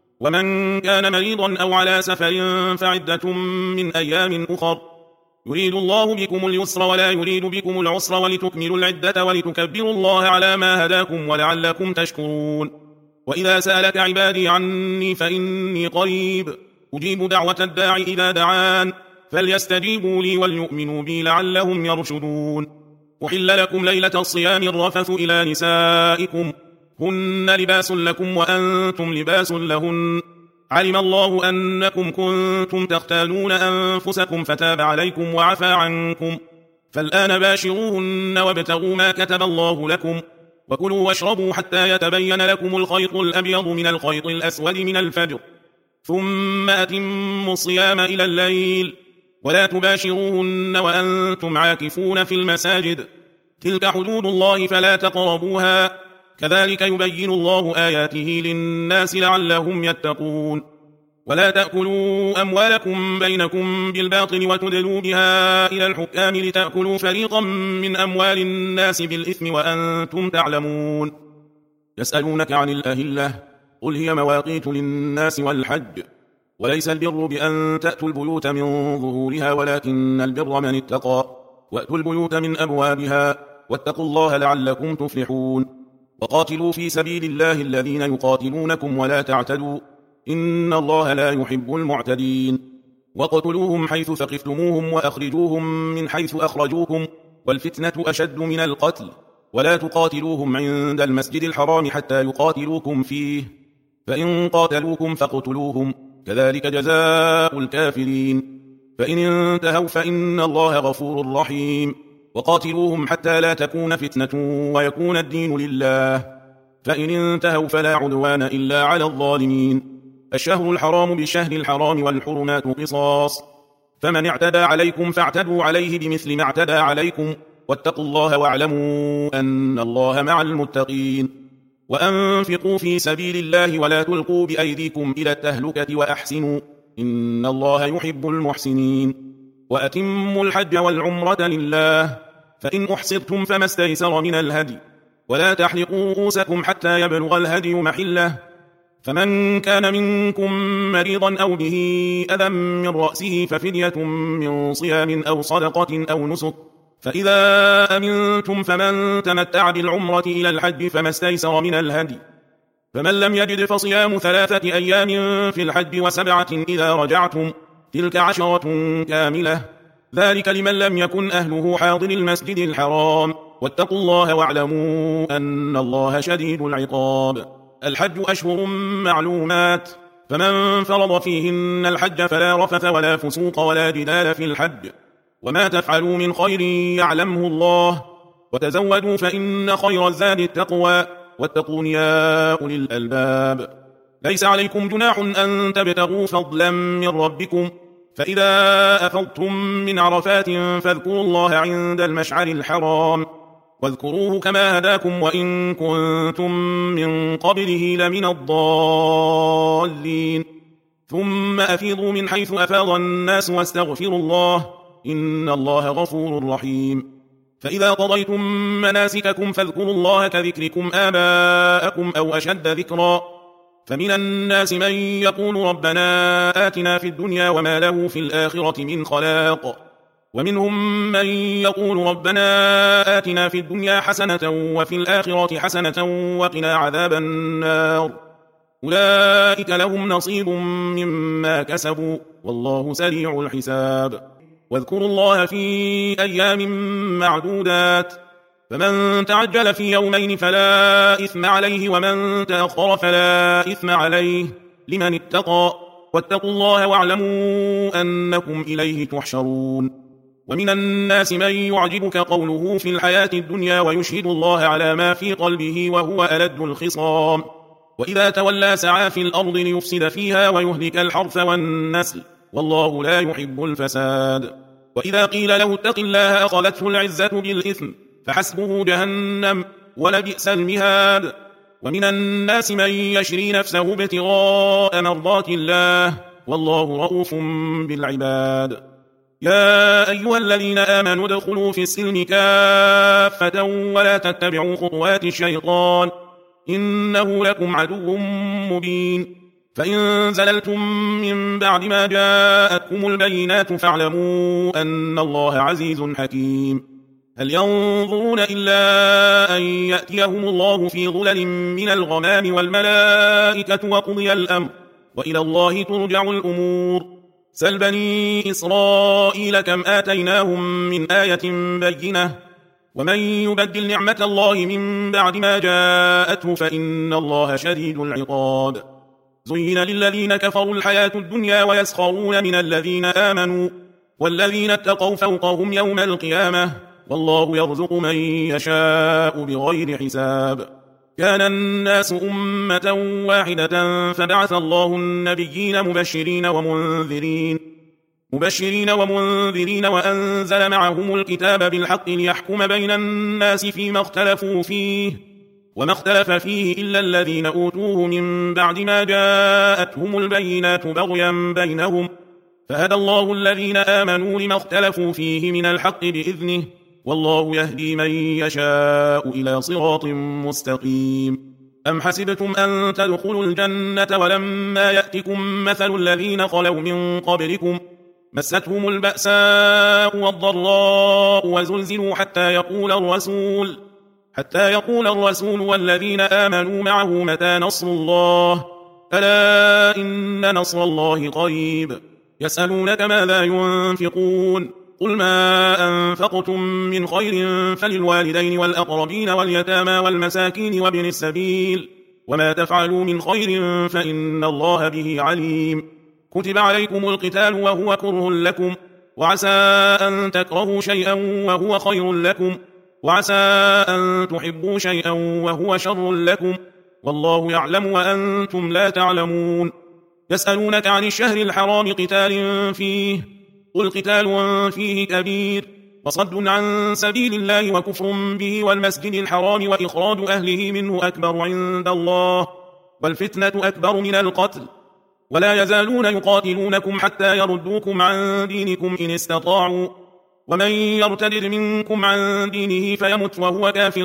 ومن كان مريضا أو على سفر فعدة من أيام أخر، يريد الله بكم اليسر ولا يريد بكم العسر ولتكملوا العدة ولتكبروا الله على ما هداكم ولعلكم تشكرون. وإذا سألك عبادي عني فإني قريب أجيب دعوة الداع إذا دعان، فليستجيبوا لي وليؤمنوا بي لعلهم يرشدون. أحل لكم ليلة الصيام الرفث إلى نسائكم هن لباس لكم وأنتم لباس لهن، علم الله أنكم كنتم تختانون أنفسكم فتاب عليكم وعفى عنكم، فالآن باشروهن وابتغوا ما كتب الله لكم، وكلوا واشربوا حتى يتبين لكم الخيط الأبيض من الخيط الأسود من الفجر، ثم أتموا الصيام إلى الليل، ولا تباشروهن وأنتم عاكفون في المساجد، تلك حدود الله فلا تقربوها، كذلك يبين الله آياته للناس لعلهم يتقون. ولا تأكلوا أموالكم بينكم بالباطل وتدلوا بها إلى الحكام لتأكلوا فريقا من أموال الناس بالإثم وأنتم تعلمون. يسألونك عن الأهلة قل هي مواقيت للناس والحج، وليس البر بأن تأتوا البيوت من ظهورها ولكن البر من اتقى، وأتوا البيوت من أبوابها، واتقوا الله لعلكم تفلحون. وقاتلوا في سبيل الله الذين يقاتلونكم ولا تعتدوا، إن الله لا يحب المعتدين. وقتلوهم حيث ثقفتموهم وأخرجوهم من حيث أخرجوكم، والفتنة أشد من القتل، ولا تقاتلوهم عند المسجد الحرام حتى يقاتلوكم فيه، فإن قاتلوكم فاقتلوهم، كذلك جزاء الكافرين. فإن انتهوا فإن الله غفور رحيم. وقاتلوهم حتى لا تكون فتنة ويكون الدين لله، فإن انتهوا فلا عدوان إلا على الظالمين. الشهر الحرام بالشهر الحرام والحرمات قصاص، فمن اعتدى عليكم فاعتدوا عليه بمثل ما اعتدى عليكم، واتقوا الله واعلموا أن الله مع المتقين. وأنفقوا في سبيل الله ولا تلقوا بأيديكم إلى التهلكة وأحسنوا، إن الله يحب المحسنين. وأتموا الحج والعمرة لله، فإن أحصرتم فما استيسر من الهدي، ولا تحلقوا رؤوسكم حتى يبلغ الهدي محله، فمن كان منكم مريضا أو به أذى من رأسه ففدية من صيام أو صدقة أو نسك، فإذا أمنتم فمن تمتع بالعمرة إلى الحج فما استيسر من الهدي، فمن لم يجد فصيام ثلاثة أيام في الحج وسبعة إذا رجعتم، تلك عشرة كاملة، ذلك لمن لم يكن أهله حاضر المسجد الحرام، واتقوا الله واعلموا أن الله شديد العقاب. الحج أشهر معلومات، فمن فرض فيهن الحج فلا رفث ولا فسوق ولا جدال في الحج، وما تفعلوا من خير يعلمه الله، وتزودوا فإن خير الزاد التقوى، واتقون يا أولي الألباب. ليس عليكم جناح أن تبتغوا فضلا من ربكم، فإذا أفضتم من عرفات فاذكروا الله عند المشعر الحرام، واذكروه كما هداكم وإن كنتم من قبله لمن الضالين، ثم أفيضوا من حيث أفاض الناس واستغفروا الله، إن الله غفور رحيم. فإذا قضيتم مناسككم فاذكروا الله كذكركم آباءكم أو أشد ذكرا فمن الناس من يقول ربنا آتنا في الدنيا وما له في الآخرة من خلاق ومنهم من يقول ربنا آتنا في الدنيا حسنة وفي الآخرة حسنة وقنا عذاب النار أولئك لهم نصيب مما كسبوا والله سريع الحساب واذكروا الله في أيام معدودات فمن تعجل في يومين فلا إثم عليه ومن تأخر فلا إثم عليه لمن اتقى واتقوا الله واعلموا أنكم إليه تحشرون ومن الناس من يعجبك قوله في الحياة الدنيا ويشهد الله على ما في قلبه وهو ألد الخصام وإذا تولى سعى في الأرض ليفسد فيها ويهلك الحرث والنسل والله لا يحب الفساد وإذا قيل له اتق الله أخذته العزة بالإثم فحسبه جهنم ولبئس المهاد ومن الناس من يشري نفسه ابتغاء مرضات الله والله رؤوف بالعباد يا أيها الذين آمنوا ادخلوا في السلم كافة ولا تتبعوا خطوات الشيطان إنه لكم عدو مبين فإن زللتم من بعد ما جاءتكم البينات فاعلموا أن الله عزيز حكيم هل ينظرون إلا أن يأتيهم الله في ظلل من الغمام والملائكة وقضي الأمر وإلى الله ترجع الأمور سل بني إسرائيل كم آتيناهم من آية بينة ومن يبدل نعمة الله من بعد ما جاءته فإن الله شديد العقاب زين للذين كفروا الحياة الدنيا ويسخرون من الذين آمنوا والذين اتقوا فوقهم يوم القيامة والله يرزق من يشاء بغير حساب كان الناس أمة واحدة فبعث الله النبيين مبشرين ومنذرين مبشرين ومنذرين وأنزل معهم الكتاب بالحق ليحكم بين الناس فيما اختلفوا فيه وما اختلف فيه إلا الذين أوتوه من بعد ما جاءتهم البينات بغيا بينهم فهدى الله الذين آمنوا لما اختلفوا فيه من الحق بإذنه والله يهدي من يشاء إلى صراط مستقيم أم حسبتم أن تدخلوا الجنة ولما يأتكم مثل الذين خلوا من قبلكم مستهم البأساء والضراء وزلزلوا حتى يقول الرسول حتى يقول الرسول والذين آمنوا معه متى نصر الله ألا إن نصر الله قريب يسألونك ماذا ينفقون قل ما أنفقتم من خير فللوالدين والأقربين واليتامى والمساكين وابن السبيل وما تفعلوا من خير فإن الله به عليم كتب عليكم القتال وهو كره لكم وعسى أن تكرهوا شيئا وهو خير لكم وعسى أن تحبوا شيئا وهو شر لكم والله يعلم وأنتم لا تعلمون يسألونك عن الشهر الحرام قتال فيه قل قتال فيه كبير وصد عن سبيل الله وكفر به والمسجد الحرام وإخراج أهله منه أكبر عند الله والفتنة أكبر من القتل ولا يزالون يقاتلونكم حتى يردوكم عن دينكم إن استطاعوا ومن يرتد منكم عن دينه فيمت وهو كافر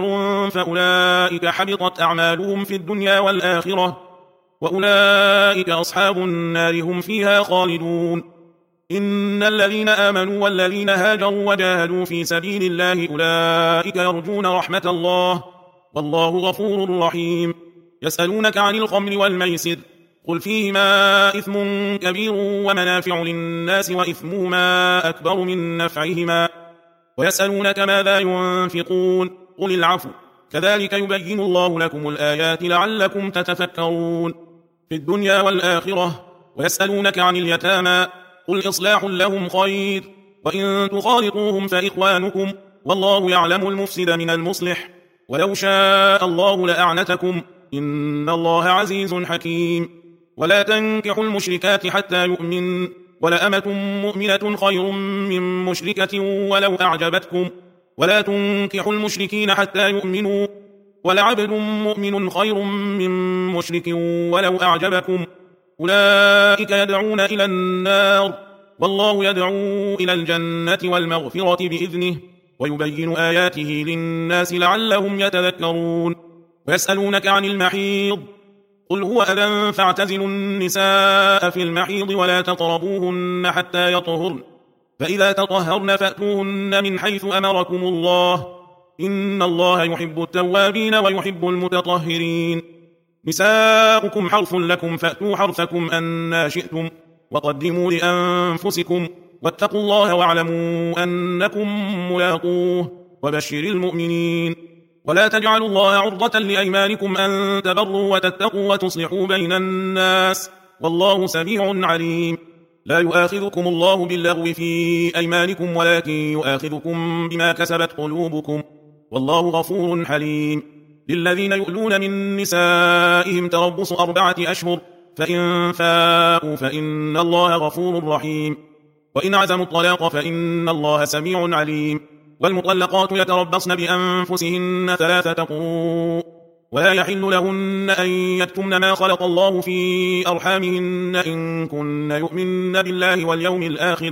فأولئك حبطت أعمالهم في الدنيا والآخرة وأولئك أصحاب النار هم فيها خالدون إن الذين آمنوا والذين هاجروا وجاهدوا في سبيل الله أولئك يرجون رحمة الله والله غفور رحيم يسألونك عن الخمر والميسر قل فيهما إثم كبير ومنافع للناس وإثمهما أكبر من نفعهما ويسألونك ماذا ينفقون قل العفو كذلك يبين الله لكم الآيات لعلكم تتفكرون في الدنيا والآخرة ويسألونك عن اليتامى قل إصلاح لهم خير وإن تخالطوهم فإخوانكم والله يعلم المفسد من المصلح ولو شاء الله لأعنتكم إن الله عزيز حكيم ولا تنكحوا المشركات حتى يؤمن ولأمة مؤمنة خير من مشركة ولو أعجبتكم ولا تنكحوا المشركين حتى يؤمنوا ولعبد مؤمن خير من مشرك ولو أعجبكم أولئك يدعون إلى النار والله يدعو إلى الجنة والمغفرة بإذنه ويبين آياته للناس لعلهم يتذكرون. ويسألونك عن المحيض قل هو أذى فاعتزلوا النساء في المحيض ولا تقربوهن حتى يطهرن فإذا تطهرن فأتوهن من حيث أمركم الله إن الله يحب التوابين ويحب المتطهرين. نساؤكم حرث لكم فأتوا حرثكم أنى شئتم وقدموا لأنفسكم واتقوا الله واعلموا أنكم ملاقوه وبشر المؤمنين. ولا تجعلوا الله عرضة لأيمانكم أن تبروا وتتقوا وتصلحوا بين الناس والله سميع عليم. لا يؤاخذكم الله باللغو في أيمانكم ولكن يؤاخذكم بما كسبت قلوبكم والله غفور حليم. للذين يؤلون من نسائهم تربص أربعة أشهر فإن فاءوا فإن الله غفور رحيم. وإن عزموا الطلاق فإن الله سميع عليم. والمطلقات يتربصن بأنفسهن ثلاثة قروء ولا يحل لهن أن يكتمن ما خلق الله في أرحامهن إن كن يؤمن بالله واليوم الآخر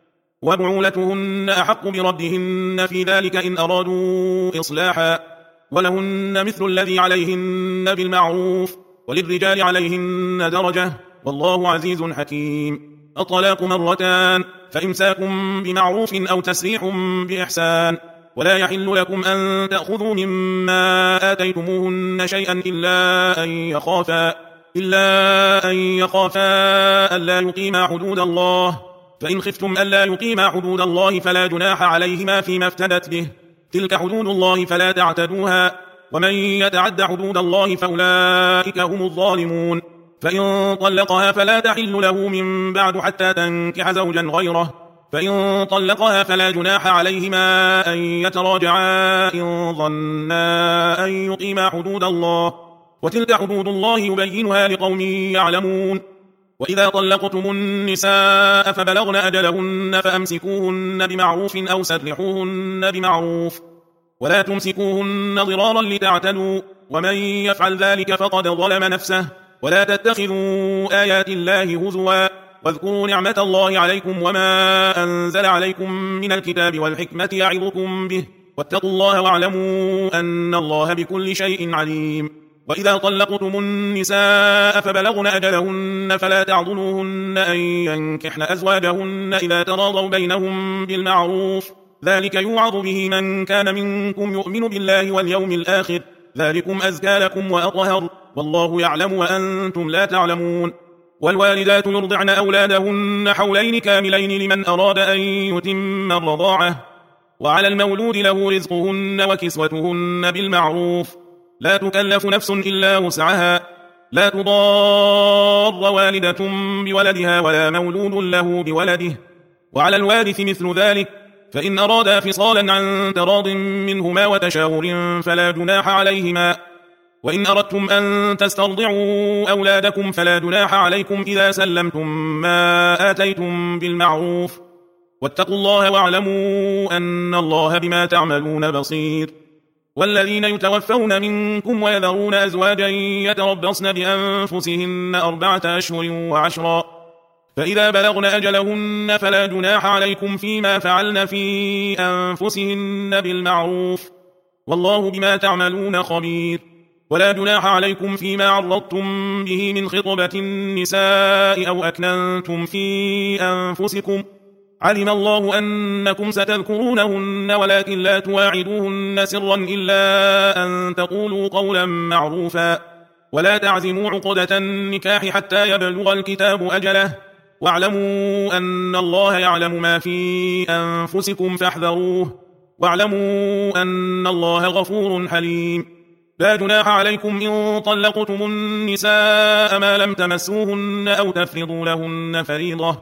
وبعولتهن أحق بردهن في ذلك إن أرادوا إصلاحا ولهن مثل الذي عليهن بالمعروف وللرجال عليهن درجة والله عزيز حكيم. الطلاق مرتان فإمساكم بمعروف أو تسريح بإحسان ولا يحل لكم أن تأخذوا مما آتيتموهن شيئا إلا أن يخافا إلا أن يخافا ألا يقيما حدود الله فإن خفتم ألا يقيما حدود الله فلا جناح عليهما فيما افتدت به تلك حدود الله فلا تعتدوها ومن يتعد حدود الله فأولئك هم الظالمون. فإن طلقها فلا تحل له من بعد حتى تنكح زوجا غيره فإن طلقها فلا جناح عليهما أن يتراجعا إن ظنا أن يقيما حدود الله وتلك حدود الله يبينها لقوم يعلمون. وإذا طلقتم النساء فبلغن أجلهن فأمسكوهن بمعروف أو سرحوهن بمعروف ولا تمسكوهن ضرارا لتعتدوا ومن يفعل ذلك فقد ظلم نفسه. ولا تتخذوا آيات الله هزوا واذكروا نعمة الله عليكم وما أنزل عليكم من الكتاب والحكمة يعظكم به واتقوا الله واعلموا أن الله بكل شيء عليم. وإذا طلقتم النساء فبلغن أجلهن فلا تعضلوهن أن ينكحن أزواجهن إذا تراضوا بينهم بالمعروف ذلك يوعظ به من كان منكم يؤمن بالله واليوم الآخر ذلكم أزكى لكم وأطهر والله يعلم وأنتم لا تعلمون. والوالدات يرضعن أولادهن حولين كاملين لمن أراد أن يتم الرضاعة وعلى المولود له رزقهن وكسوتهن بالمعروف لا تكلف نفس إلا وسعها لا تضار والدة بولدها ولا مولود له بولده وعلى الوارث مثل ذلك فإن أرادا فصالا عن تراض منهما وتشاور فلا جناح عليهما. وإن أردتم أن تسترضعوا أولادكم فلا جناح عليكم إذا سلمتم ما آتيتم بالمعروف واتقوا الله واعلموا أن الله بما تعملون بصير. والذين يتوفون منكم ويذرون أزواجا يتربصن بأنفسهن أربعة أشهر وعشرا فإذا بلغن أجلهن فلا جناح عليكم فيما فعلن في أنفسهن بالمعروف والله بما تعملون خبير. ولا جناح عليكم فيما عرضتم به من خطبة النساء أو أكننتم في أنفسكم علم الله أنكم ستذكرونهن ولكن لا تواعدوهن سرا إلا أن تقولوا قولا معروفا ولا تعزموا عقدة النكاح حتى يبلغ الكتاب أجله واعلموا أن الله يعلم ما في أنفسكم فاحذروه واعلموا أن الله غفور حليم. لا جناح عليكم إن طلقتم النساء ما لم تمسوهن أو تفرضوا لهن فريضة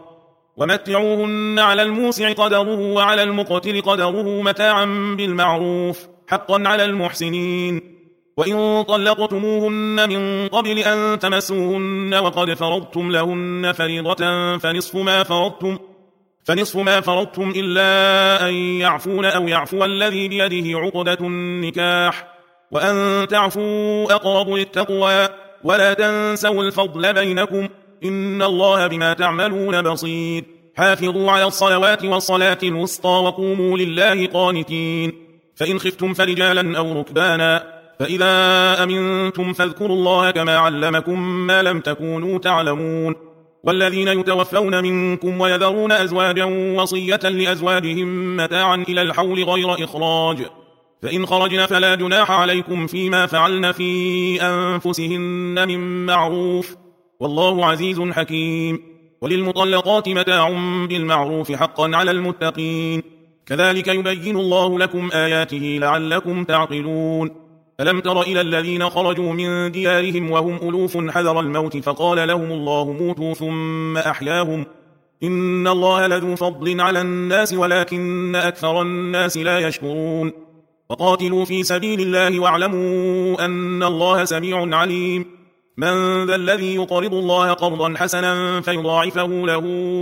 ومتعوهن على الموسع قدره وعلى المقتر قدره متاعا بالمعروف حقا على المحسنين. وإن طلقتموهن من قبل أن تمسوهن وقد فرضتم لهن فريضة فنصف ما فرضتم فنصف ما فرضتم إلا أن يعفون أو يعفو الذي بيده عقدة النكاح وأن تعفوا أقرب للتقوى ولا تنسوا الفضل بينكم إن الله بما تعملون بصير. حافظوا على الصلوات والصلاة الوسطى وقوموا لله قانتين. فإن خفتم فرجالا أو ركبانا فإذا أمنتم فاذكروا الله كما علمكم ما لم تكونوا تعلمون. والذين يتوفون منكم ويذرون أزواجا وصية لأزواجهم متاعا إلى الحول غير إخراج فإن خرجن فلا جناح عليكم فيما فعلن في أنفسهن من معروف والله عزيز حكيم. وللمطلقات متاع بالمعروف حقا على المتقين كذلك يبين الله لكم آياته لعلكم تعقلون. ألم تر إلى الذين خرجوا من ديارهم وهم ألوف حذر الموت فقال لهم الله موتوا ثم أحياهم إن الله لذو فضل على الناس ولكن أكثر الناس لا يشكرون. وقاتلوا في سبيل الله واعلموا أن الله سميع عليم. من ذا الذي يقرض الله قرضا حسنا فيضاعفه له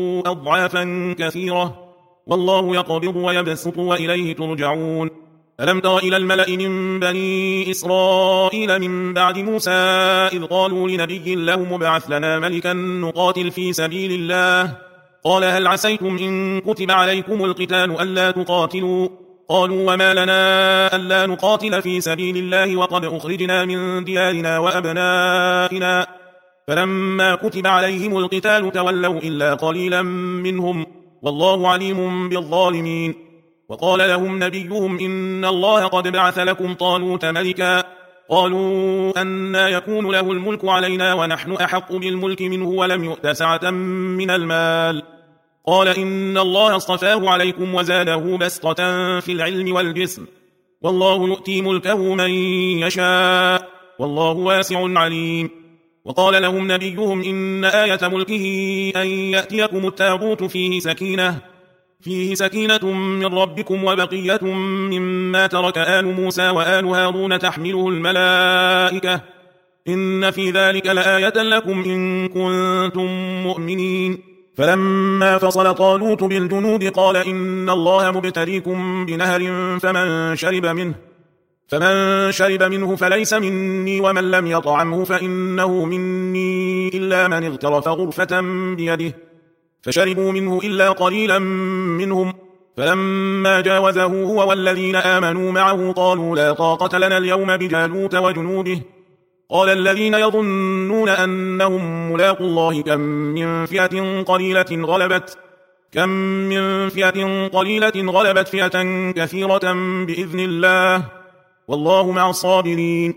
أضعافا كثيرة والله يقبض ويبسط وإليه ترجعون. ألم تر إلى الملأ من بني إسرائيل من بعد موسى إذ قالوا لنبي له مبعث لنا ملكا نقاتل في سبيل الله قال هل عسيتم إن كتب عليكم القتال ألا تقاتلوا قالوا وما لنا ألا نقاتل في سبيل الله وقد أخرجنا من ديارنا وأبنائنا فلما كتب عليهم القتال تولوا إلا قليلا منهم والله عليم بالظالمين. وقال لهم نبيهم إن الله قد بعث لكم طالوت ملكا قالوا أنى يكون له الملك علينا ونحن أحق بالملك منه ولم يؤت سعة من المال قال إن الله اصطفاه عليكم وزاده بسطة في العلم والجسم والله يؤتي ملكه من يشاء والله واسع عليم. وقال لهم نبيهم إن آية ملكه أن يأتيكم التابوت فيه سكينة فيه سكينة من ربكم وبقية مما ترك آل موسى وآل هارون تحمله الملائكة إن في ذلك لآية لكم إن كنتم مؤمنين. فلما فصل طالوت بالجنود قال إن الله مبتليكم بنهر فمن شرب منه فمن شرب منه فليس مني ومن لم يطعمه فإنه مني إلا من اغترف غرفة بيده فشربوا منه إلا قليلا منهم فلما جاوزه هو والذين آمنوا معه قالوا لا طاقة لنا اليوم بجالوت وجنوده قال الذين يظنون أنهم ملاقوا الله كم من فئة قليلة غلبت كم من فئة قليلة غلبت فئة كثيرة بإذن الله والله مع الصابرين.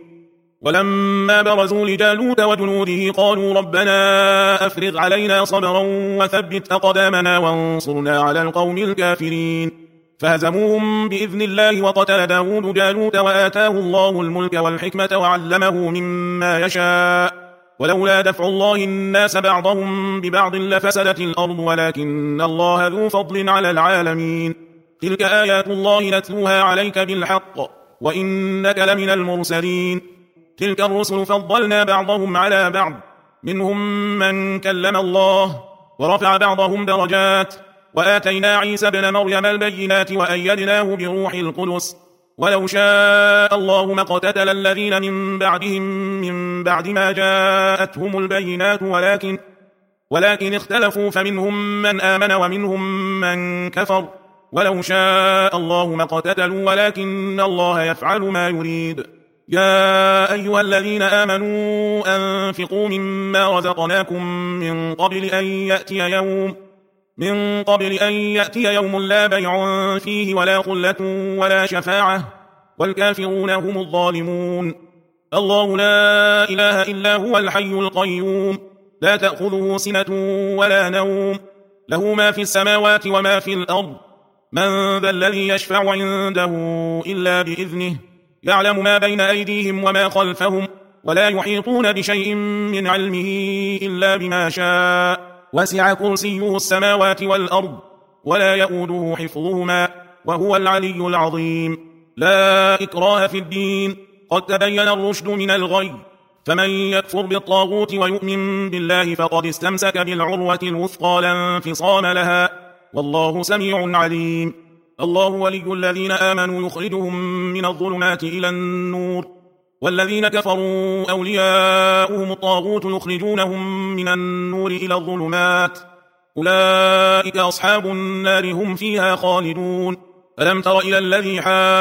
ولما برزوا لجالوت وجنوده قالوا ربنا أفرغ علينا صبرا وثبت أقدامنا وانصرنا على القوم الكافرين فهزموهم بإذن الله. وقتل داود جالوت وآتاه الله الملك والحكمة وعلمه مما يشاء ولولا دفع الله الناس بعضهم ببعض لفسدت الأرض ولكن الله ذو فضل على العالمين. تلك آيات الله نتلوها عليك بالحق وإنك لمن المرسلين. تلك الرسل فضلنا بعضهم على بعض منهم من كلم الله ورفع بعضهم درجات وآتينا عيسى ابن مريم البينات وأيدناه بروح القدس ولو شاء الله ما اقتتل الذين من بعدهم من بعد ما جاءتهم البينات ولكن ولكن اختلفوا فمنهم من آمن ومنهم من كفر ولو شاء الله ما اقتتلوا ولكن الله يفعل ما يريد. يا أيها الذين آمنوا أنفقوا مما رزقناكم من قبل أن يأتي يوم من قبل أن يأتي يوم لا بيع فيه ولا خلة ولا شفاعة والكافرون هم الظالمون. الله لا إله إلا هو الحي القيوم لا تأخذه سنة ولا نوم له ما في السماوات وما في الأرض من ذا الذي يشفع عنده إلا بإذنه يعلم ما بين أيديهم وما خلفهم ولا يحيطون بشيء من علمه إلا بما شاء وسع كرسيه السماوات والأرض ولا يؤوده حفظهما وهو العلي العظيم. لا إكراه في الدين قد تبين الرشد من الغي فمن يكفر بالطاغوت ويؤمن بالله فقد استمسك بالعروة الوثقى لا انفصام لها والله سميع عليم. الله ولي الذين آمنوا يخرجهم من الظلمات إلى النور والذين كفروا أولياؤهم الطاغوت يخرجونهم من النور إلى الظلمات أولئك أصحاب النار هم فيها خالدون. ألم تر إلى الذي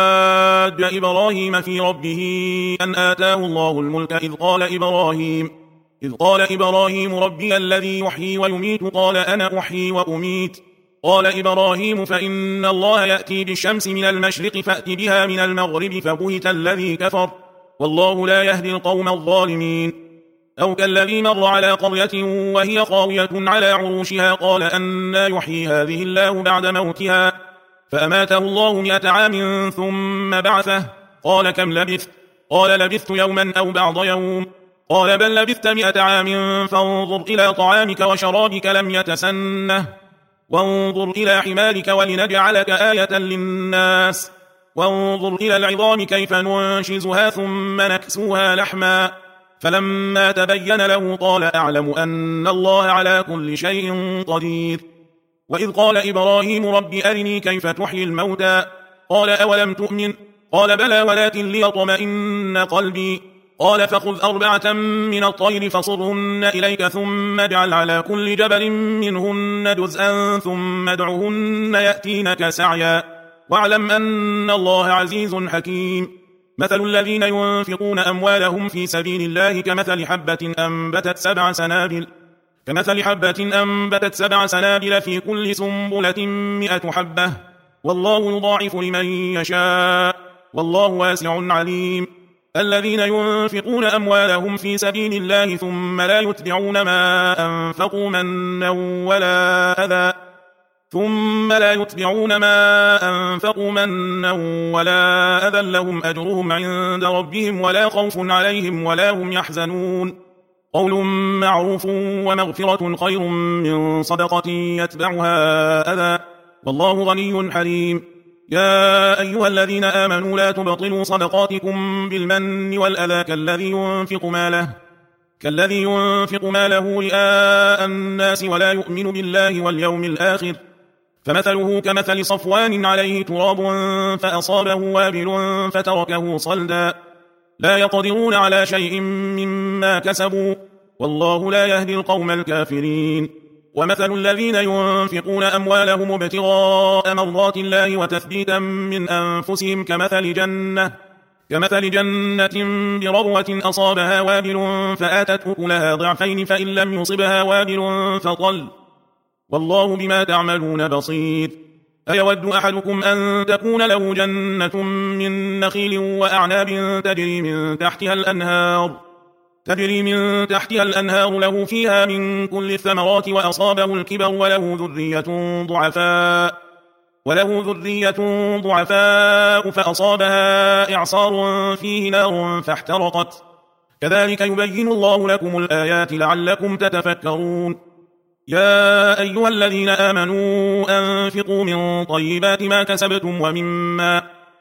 حاج إبراهيم في ربه أن آتاه الله الملك إذ قال إبراهيم إذ قال إبراهيم ربي الذي يحيي ويميت قال أنا أحيي وأميت قال إبراهيم فإن الله يأتي بالشمس من المشرق فأت بها من المغرب فبهت الذي كفر والله لا يهدي القوم الظالمين. أو كالذي مر على قرية وهي خاوية على عروشها قال أنى يحيي هذه الله بعد موتها فأماته الله مئة عام ثم بعثه قال كم لبثت قال لبثت يوما أو بعض يوم قال بل لبثت مئة عام فانظر إلى طعامك وشرابك لم يتسنه وانظر إلى حمارك ولنجعلك آية للناس وانظر إلى العظام كيف ننشزها ثم نكسوها لحما فلما تبين له قال أعلم أن الله على كل شيء قدير. وإذ قال إبراهيم رب أرني كيف تحيي الموتى قال أولم تؤمن قال بلى ولكن ليطمئن قلبي قال فخذ أربعة من الطير فصرهن إليك ثم اجعل على كل جبل منهن جزءا ثم ادعهن يأتينك سعيا واعلم أن الله عزيز حكيم. مثل الذين ينفقون أموالهم في سبيل الله كمثل حبة أنبتت سبع سنابل كمثل حبة أنبتت سبع سنابل في كل سنبلة مئة حبة والله يضاعف لمن يشاء والله واسع عليم. الذين ينفقون أموالهم في سبيل الله ثم لا يتبعون ما أنفقوا منا ولا أذى ثم لا يتبعون ما أنفقوا منا ولا أذى لهم أجرهم عند ربهم ولا خوف عليهم ولا هم يحزنون. قول معروف ومغفرة خير من صدقة يتبعها أذى والله غني حليم. يا أيها الذين آمنوا لا تبطلوا صدقاتكم بالمن والأذى كالذي ينفق ماله كالذي ينفق ماله رئاء الناس ولا يؤمن بالله واليوم الآخر فمثله كمثل صفوان عليه تراب فأصابه وابل فتركه صلدا لا يقدرون على شيء مما كسبوا والله لا يهدي القوم الكافرين. ومثل الذين ينفقون أموالهم ابتغاء مرضات الله وتثبيتا من أنفسهم كمثل جنة كمثل جنة بربوة أصابها وابل فآتت أكلها ضعفين فإن لم يصبها وابل فطل والله بما تعملون بصير. أيود أحدكم أن تكون له جنة من نخيل وأعناب تجري من تحتها الأنهار تجري من تحتها الأنهار له فيها من كل الثمرات وأصابه الكبر وله ذرية ضعفاء وله ذرية ضعفاء فأصابها إعصار فيه نار فاحترقت كذلك يبين الله لكم الآيات لعلكم تتفكرون. يا أيها الذين آمنوا أنفقوا من طيبات ما كسبتم ومما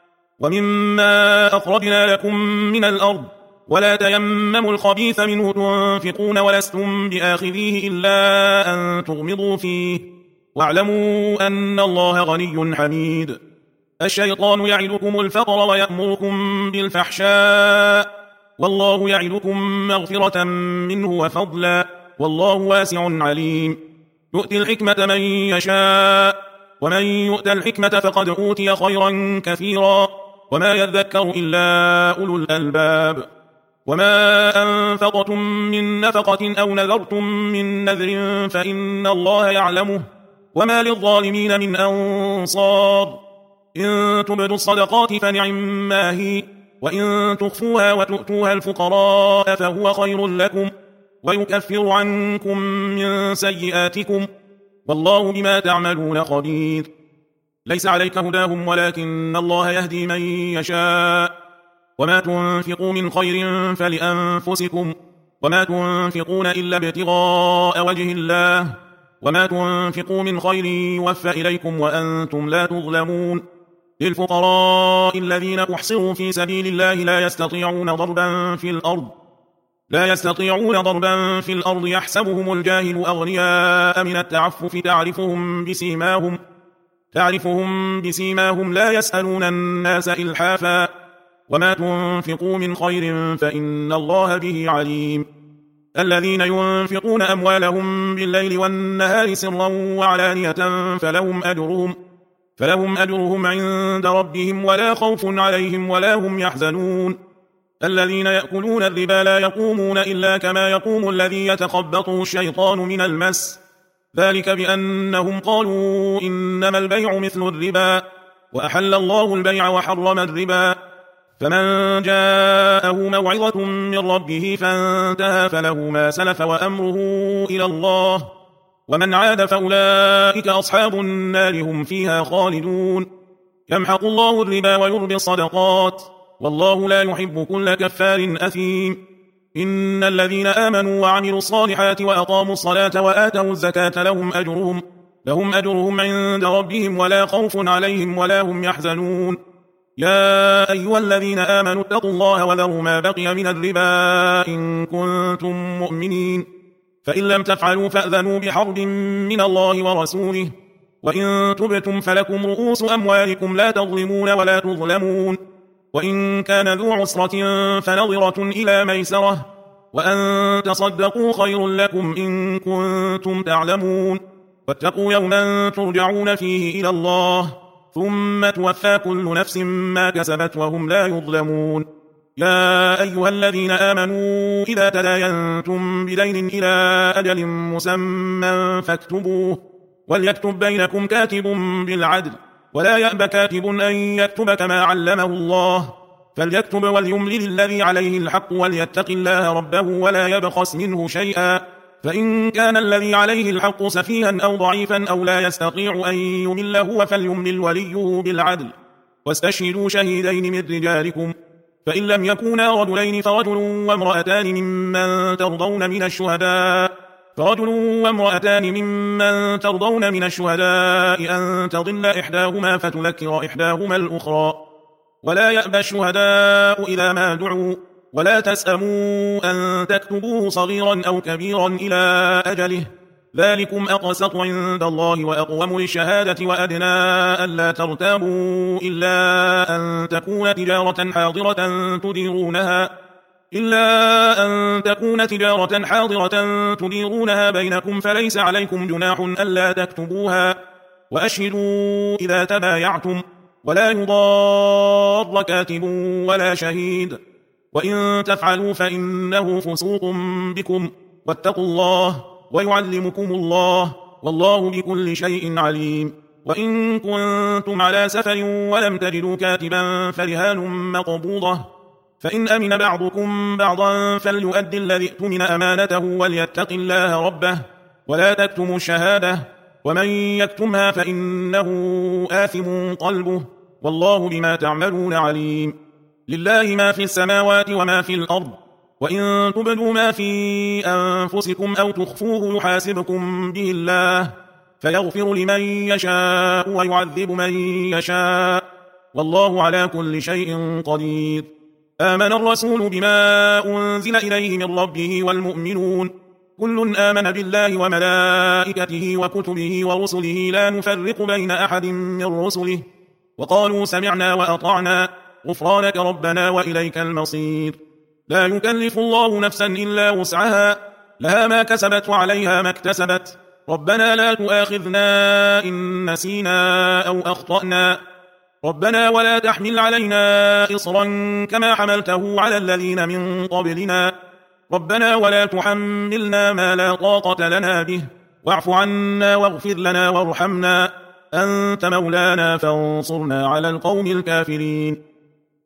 ومما أخرجنا لكم من الأرض ولا تيمموا الخبيث منه تنفقون ولستم بآخذيه إلا أن تغمضوا فيه واعلموا أن الله غني حميد. الشيطان يعدكم الفقر ويأمركم بالفحشاء والله يعدكم مغفرة منه وفضلا والله واسع عليم. يؤتي الحكمة من يشاء ومن يؤت الحكمة فقد أوتي خيرا كثيرا وما يذكر إلا أولو الألباب. وما أنفقتم من نفقة أو نذرتم من نذر فإن الله يعلمه وما للظالمين من أنصار. إن تبدوا الصدقات فنعما هي وإن تخفوها وتؤتوها الفقراء فهو خير لكم ويكفر عنكم من سيئاتكم والله بما تعملون خبير. ليس عليك هداهم ولكن الله يهدي من يشاء وما تنفقوا من خير فلأنفسكم وما تنفقون إلا ابتغاء وجه الله وما تنفقوا من خير يوفى إليكم وأنتم لا تظلمون. للفقراء الذين أحصروا في سبيل الله لا يستطيعون ضربا في الأرض لا يستطيعون ضربا في الأرض يحسبهم الجاهل أغنياء من التعفف تعرفهم بسيماهم تعرفهم بسيماهم لا يسألون الناس إلحافا وما تنفقوا من خير فإن الله به عليم. الذين ينفقون أموالهم بالليل والنهار سرا وعلانية فلهم أجرهم, فلهم أجرهم عند ربهم ولا خوف عليهم ولا هم يحزنون. الذين يأكلون الربا لا يقومون إلا كما يقوم الذي يتخبطه الشيطان من المس، ذلك بأنهم قالوا إنما البيع مثل الربا وأحل الله البيع وحرم الربا. فمن جاءه موعظة من ربه فانتهى فله ما سلف وأمره إلى الله، ومن عاد فأولئك أصحاب النار هم فيها خالدون. يمحق الله الربا ويربي الصدقات والله لا يحب كل كفار أثيم. إن الذين آمنوا وعملوا الصالحات وأقاموا الصلاة وآتوا الزكاة لهم أجرهم, لهم أجرهم عند ربهم ولا خوف عليهم ولا هم يحزنون. يا أيها الذين آمنوا اتقوا الله وذروا ما بقي من الربا إن كنتم مؤمنين، فإن لم تفعلوا فأذنوا بحرب من الله ورسوله، وإن تبتم فلكم رؤوس أموالكم لا تظلمون ولا تظلمون، وإن كان ذو عسرة فنظرة إلى ميسرة، وأن تصدقوا خير لكم إن كنتم تعلمون. واتقوا يوما ترجعون فيه إلى الله ثم توفى كل نفس ما كسبت وهم لا يظلمون. يا أيها الذين آمنوا إذا تداينتم بدين إلى أجل مسمى فاكتبوه، وليكتب بينكم كاتب بالعدل ولا يأب كاتب أن يكتب كما علمه الله، فليكتب وليملل الذي عليه الحق وليتق الله ربه ولا يبخس منه شيئا، فإن كان الذي عليه الحق سفيها أو ضعيفا أو لا يستطيع أن يمل هو فليملل وليه بالعدل، واستشهدوا شهيدين من رجالكم، فإن لم يكونا رجلين فرجل وامرأتان ممن ترضون من الشهداء فرجل وامرأتان ممن ترضون من الشهداء أن تضل إحداهما فتذكر إحداهما الأخرى، ولا يأبى الشهداء إذا ما دعوا، ولا تسأموا أن تكتبوه صغيرا أو كبيرا إلى أجله، ذلكم أقسط عند الله وأقوم للشهادة وأدنى ألا ترتابوا إلا أن تكون تجارة حاضرة تديرونها إلا أن تكون تجارة حاضرة تديرونها بينكم فليس عليكم جناح ألا تكتبوها، وأشهدوا إذا تبايعتم، ولا يضار كاتب ولا شهيد، وإن تفعلوا فإنه فسوق بكم، واتقوا الله ويعلمكم الله والله بكل شيء عليم. وإن كنتم على سفر ولم تجدوا كاتبا فرهان مقبوضة، فإن أمن بعضكم بعضا فليؤدي الذي اؤتمن أمانته وليتق الله ربه ولا تكتموا الشهادة، ومن يكتمها فإنه آثم قلبه والله بما تعملون عليم. لله ما في السماوات وما في الأرض، وإن تبدوا ما في أنفسكم أو تخفوه يحاسبكم به الله فيغفر لمن يشاء ويعذب من يشاء والله على كل شيء قدير. آمن الرسول بما أنزل إليه من ربه والمؤمنون كل آمن بالله وملائكته وكتبه ورسله لا نفرق بين أحد من رسله وقالوا سمعنا وأطعنا غفرانك ربنا وإليك المصير. لا يكلف الله نفسا إلا وسعها لها ما كسبت وعليها ما اكتسبت ربنا لا تؤاخذنا إن نسينا أو أخطأنا ربنا ولا تحمل علينا إصرا كما حملته على الذين من قبلنا ربنا ولا تحملنا ما لا طاقة لنا به واعف عنا واغفر لنا وارحمنا أنت مولانا فانصرنا على القوم الكافرين.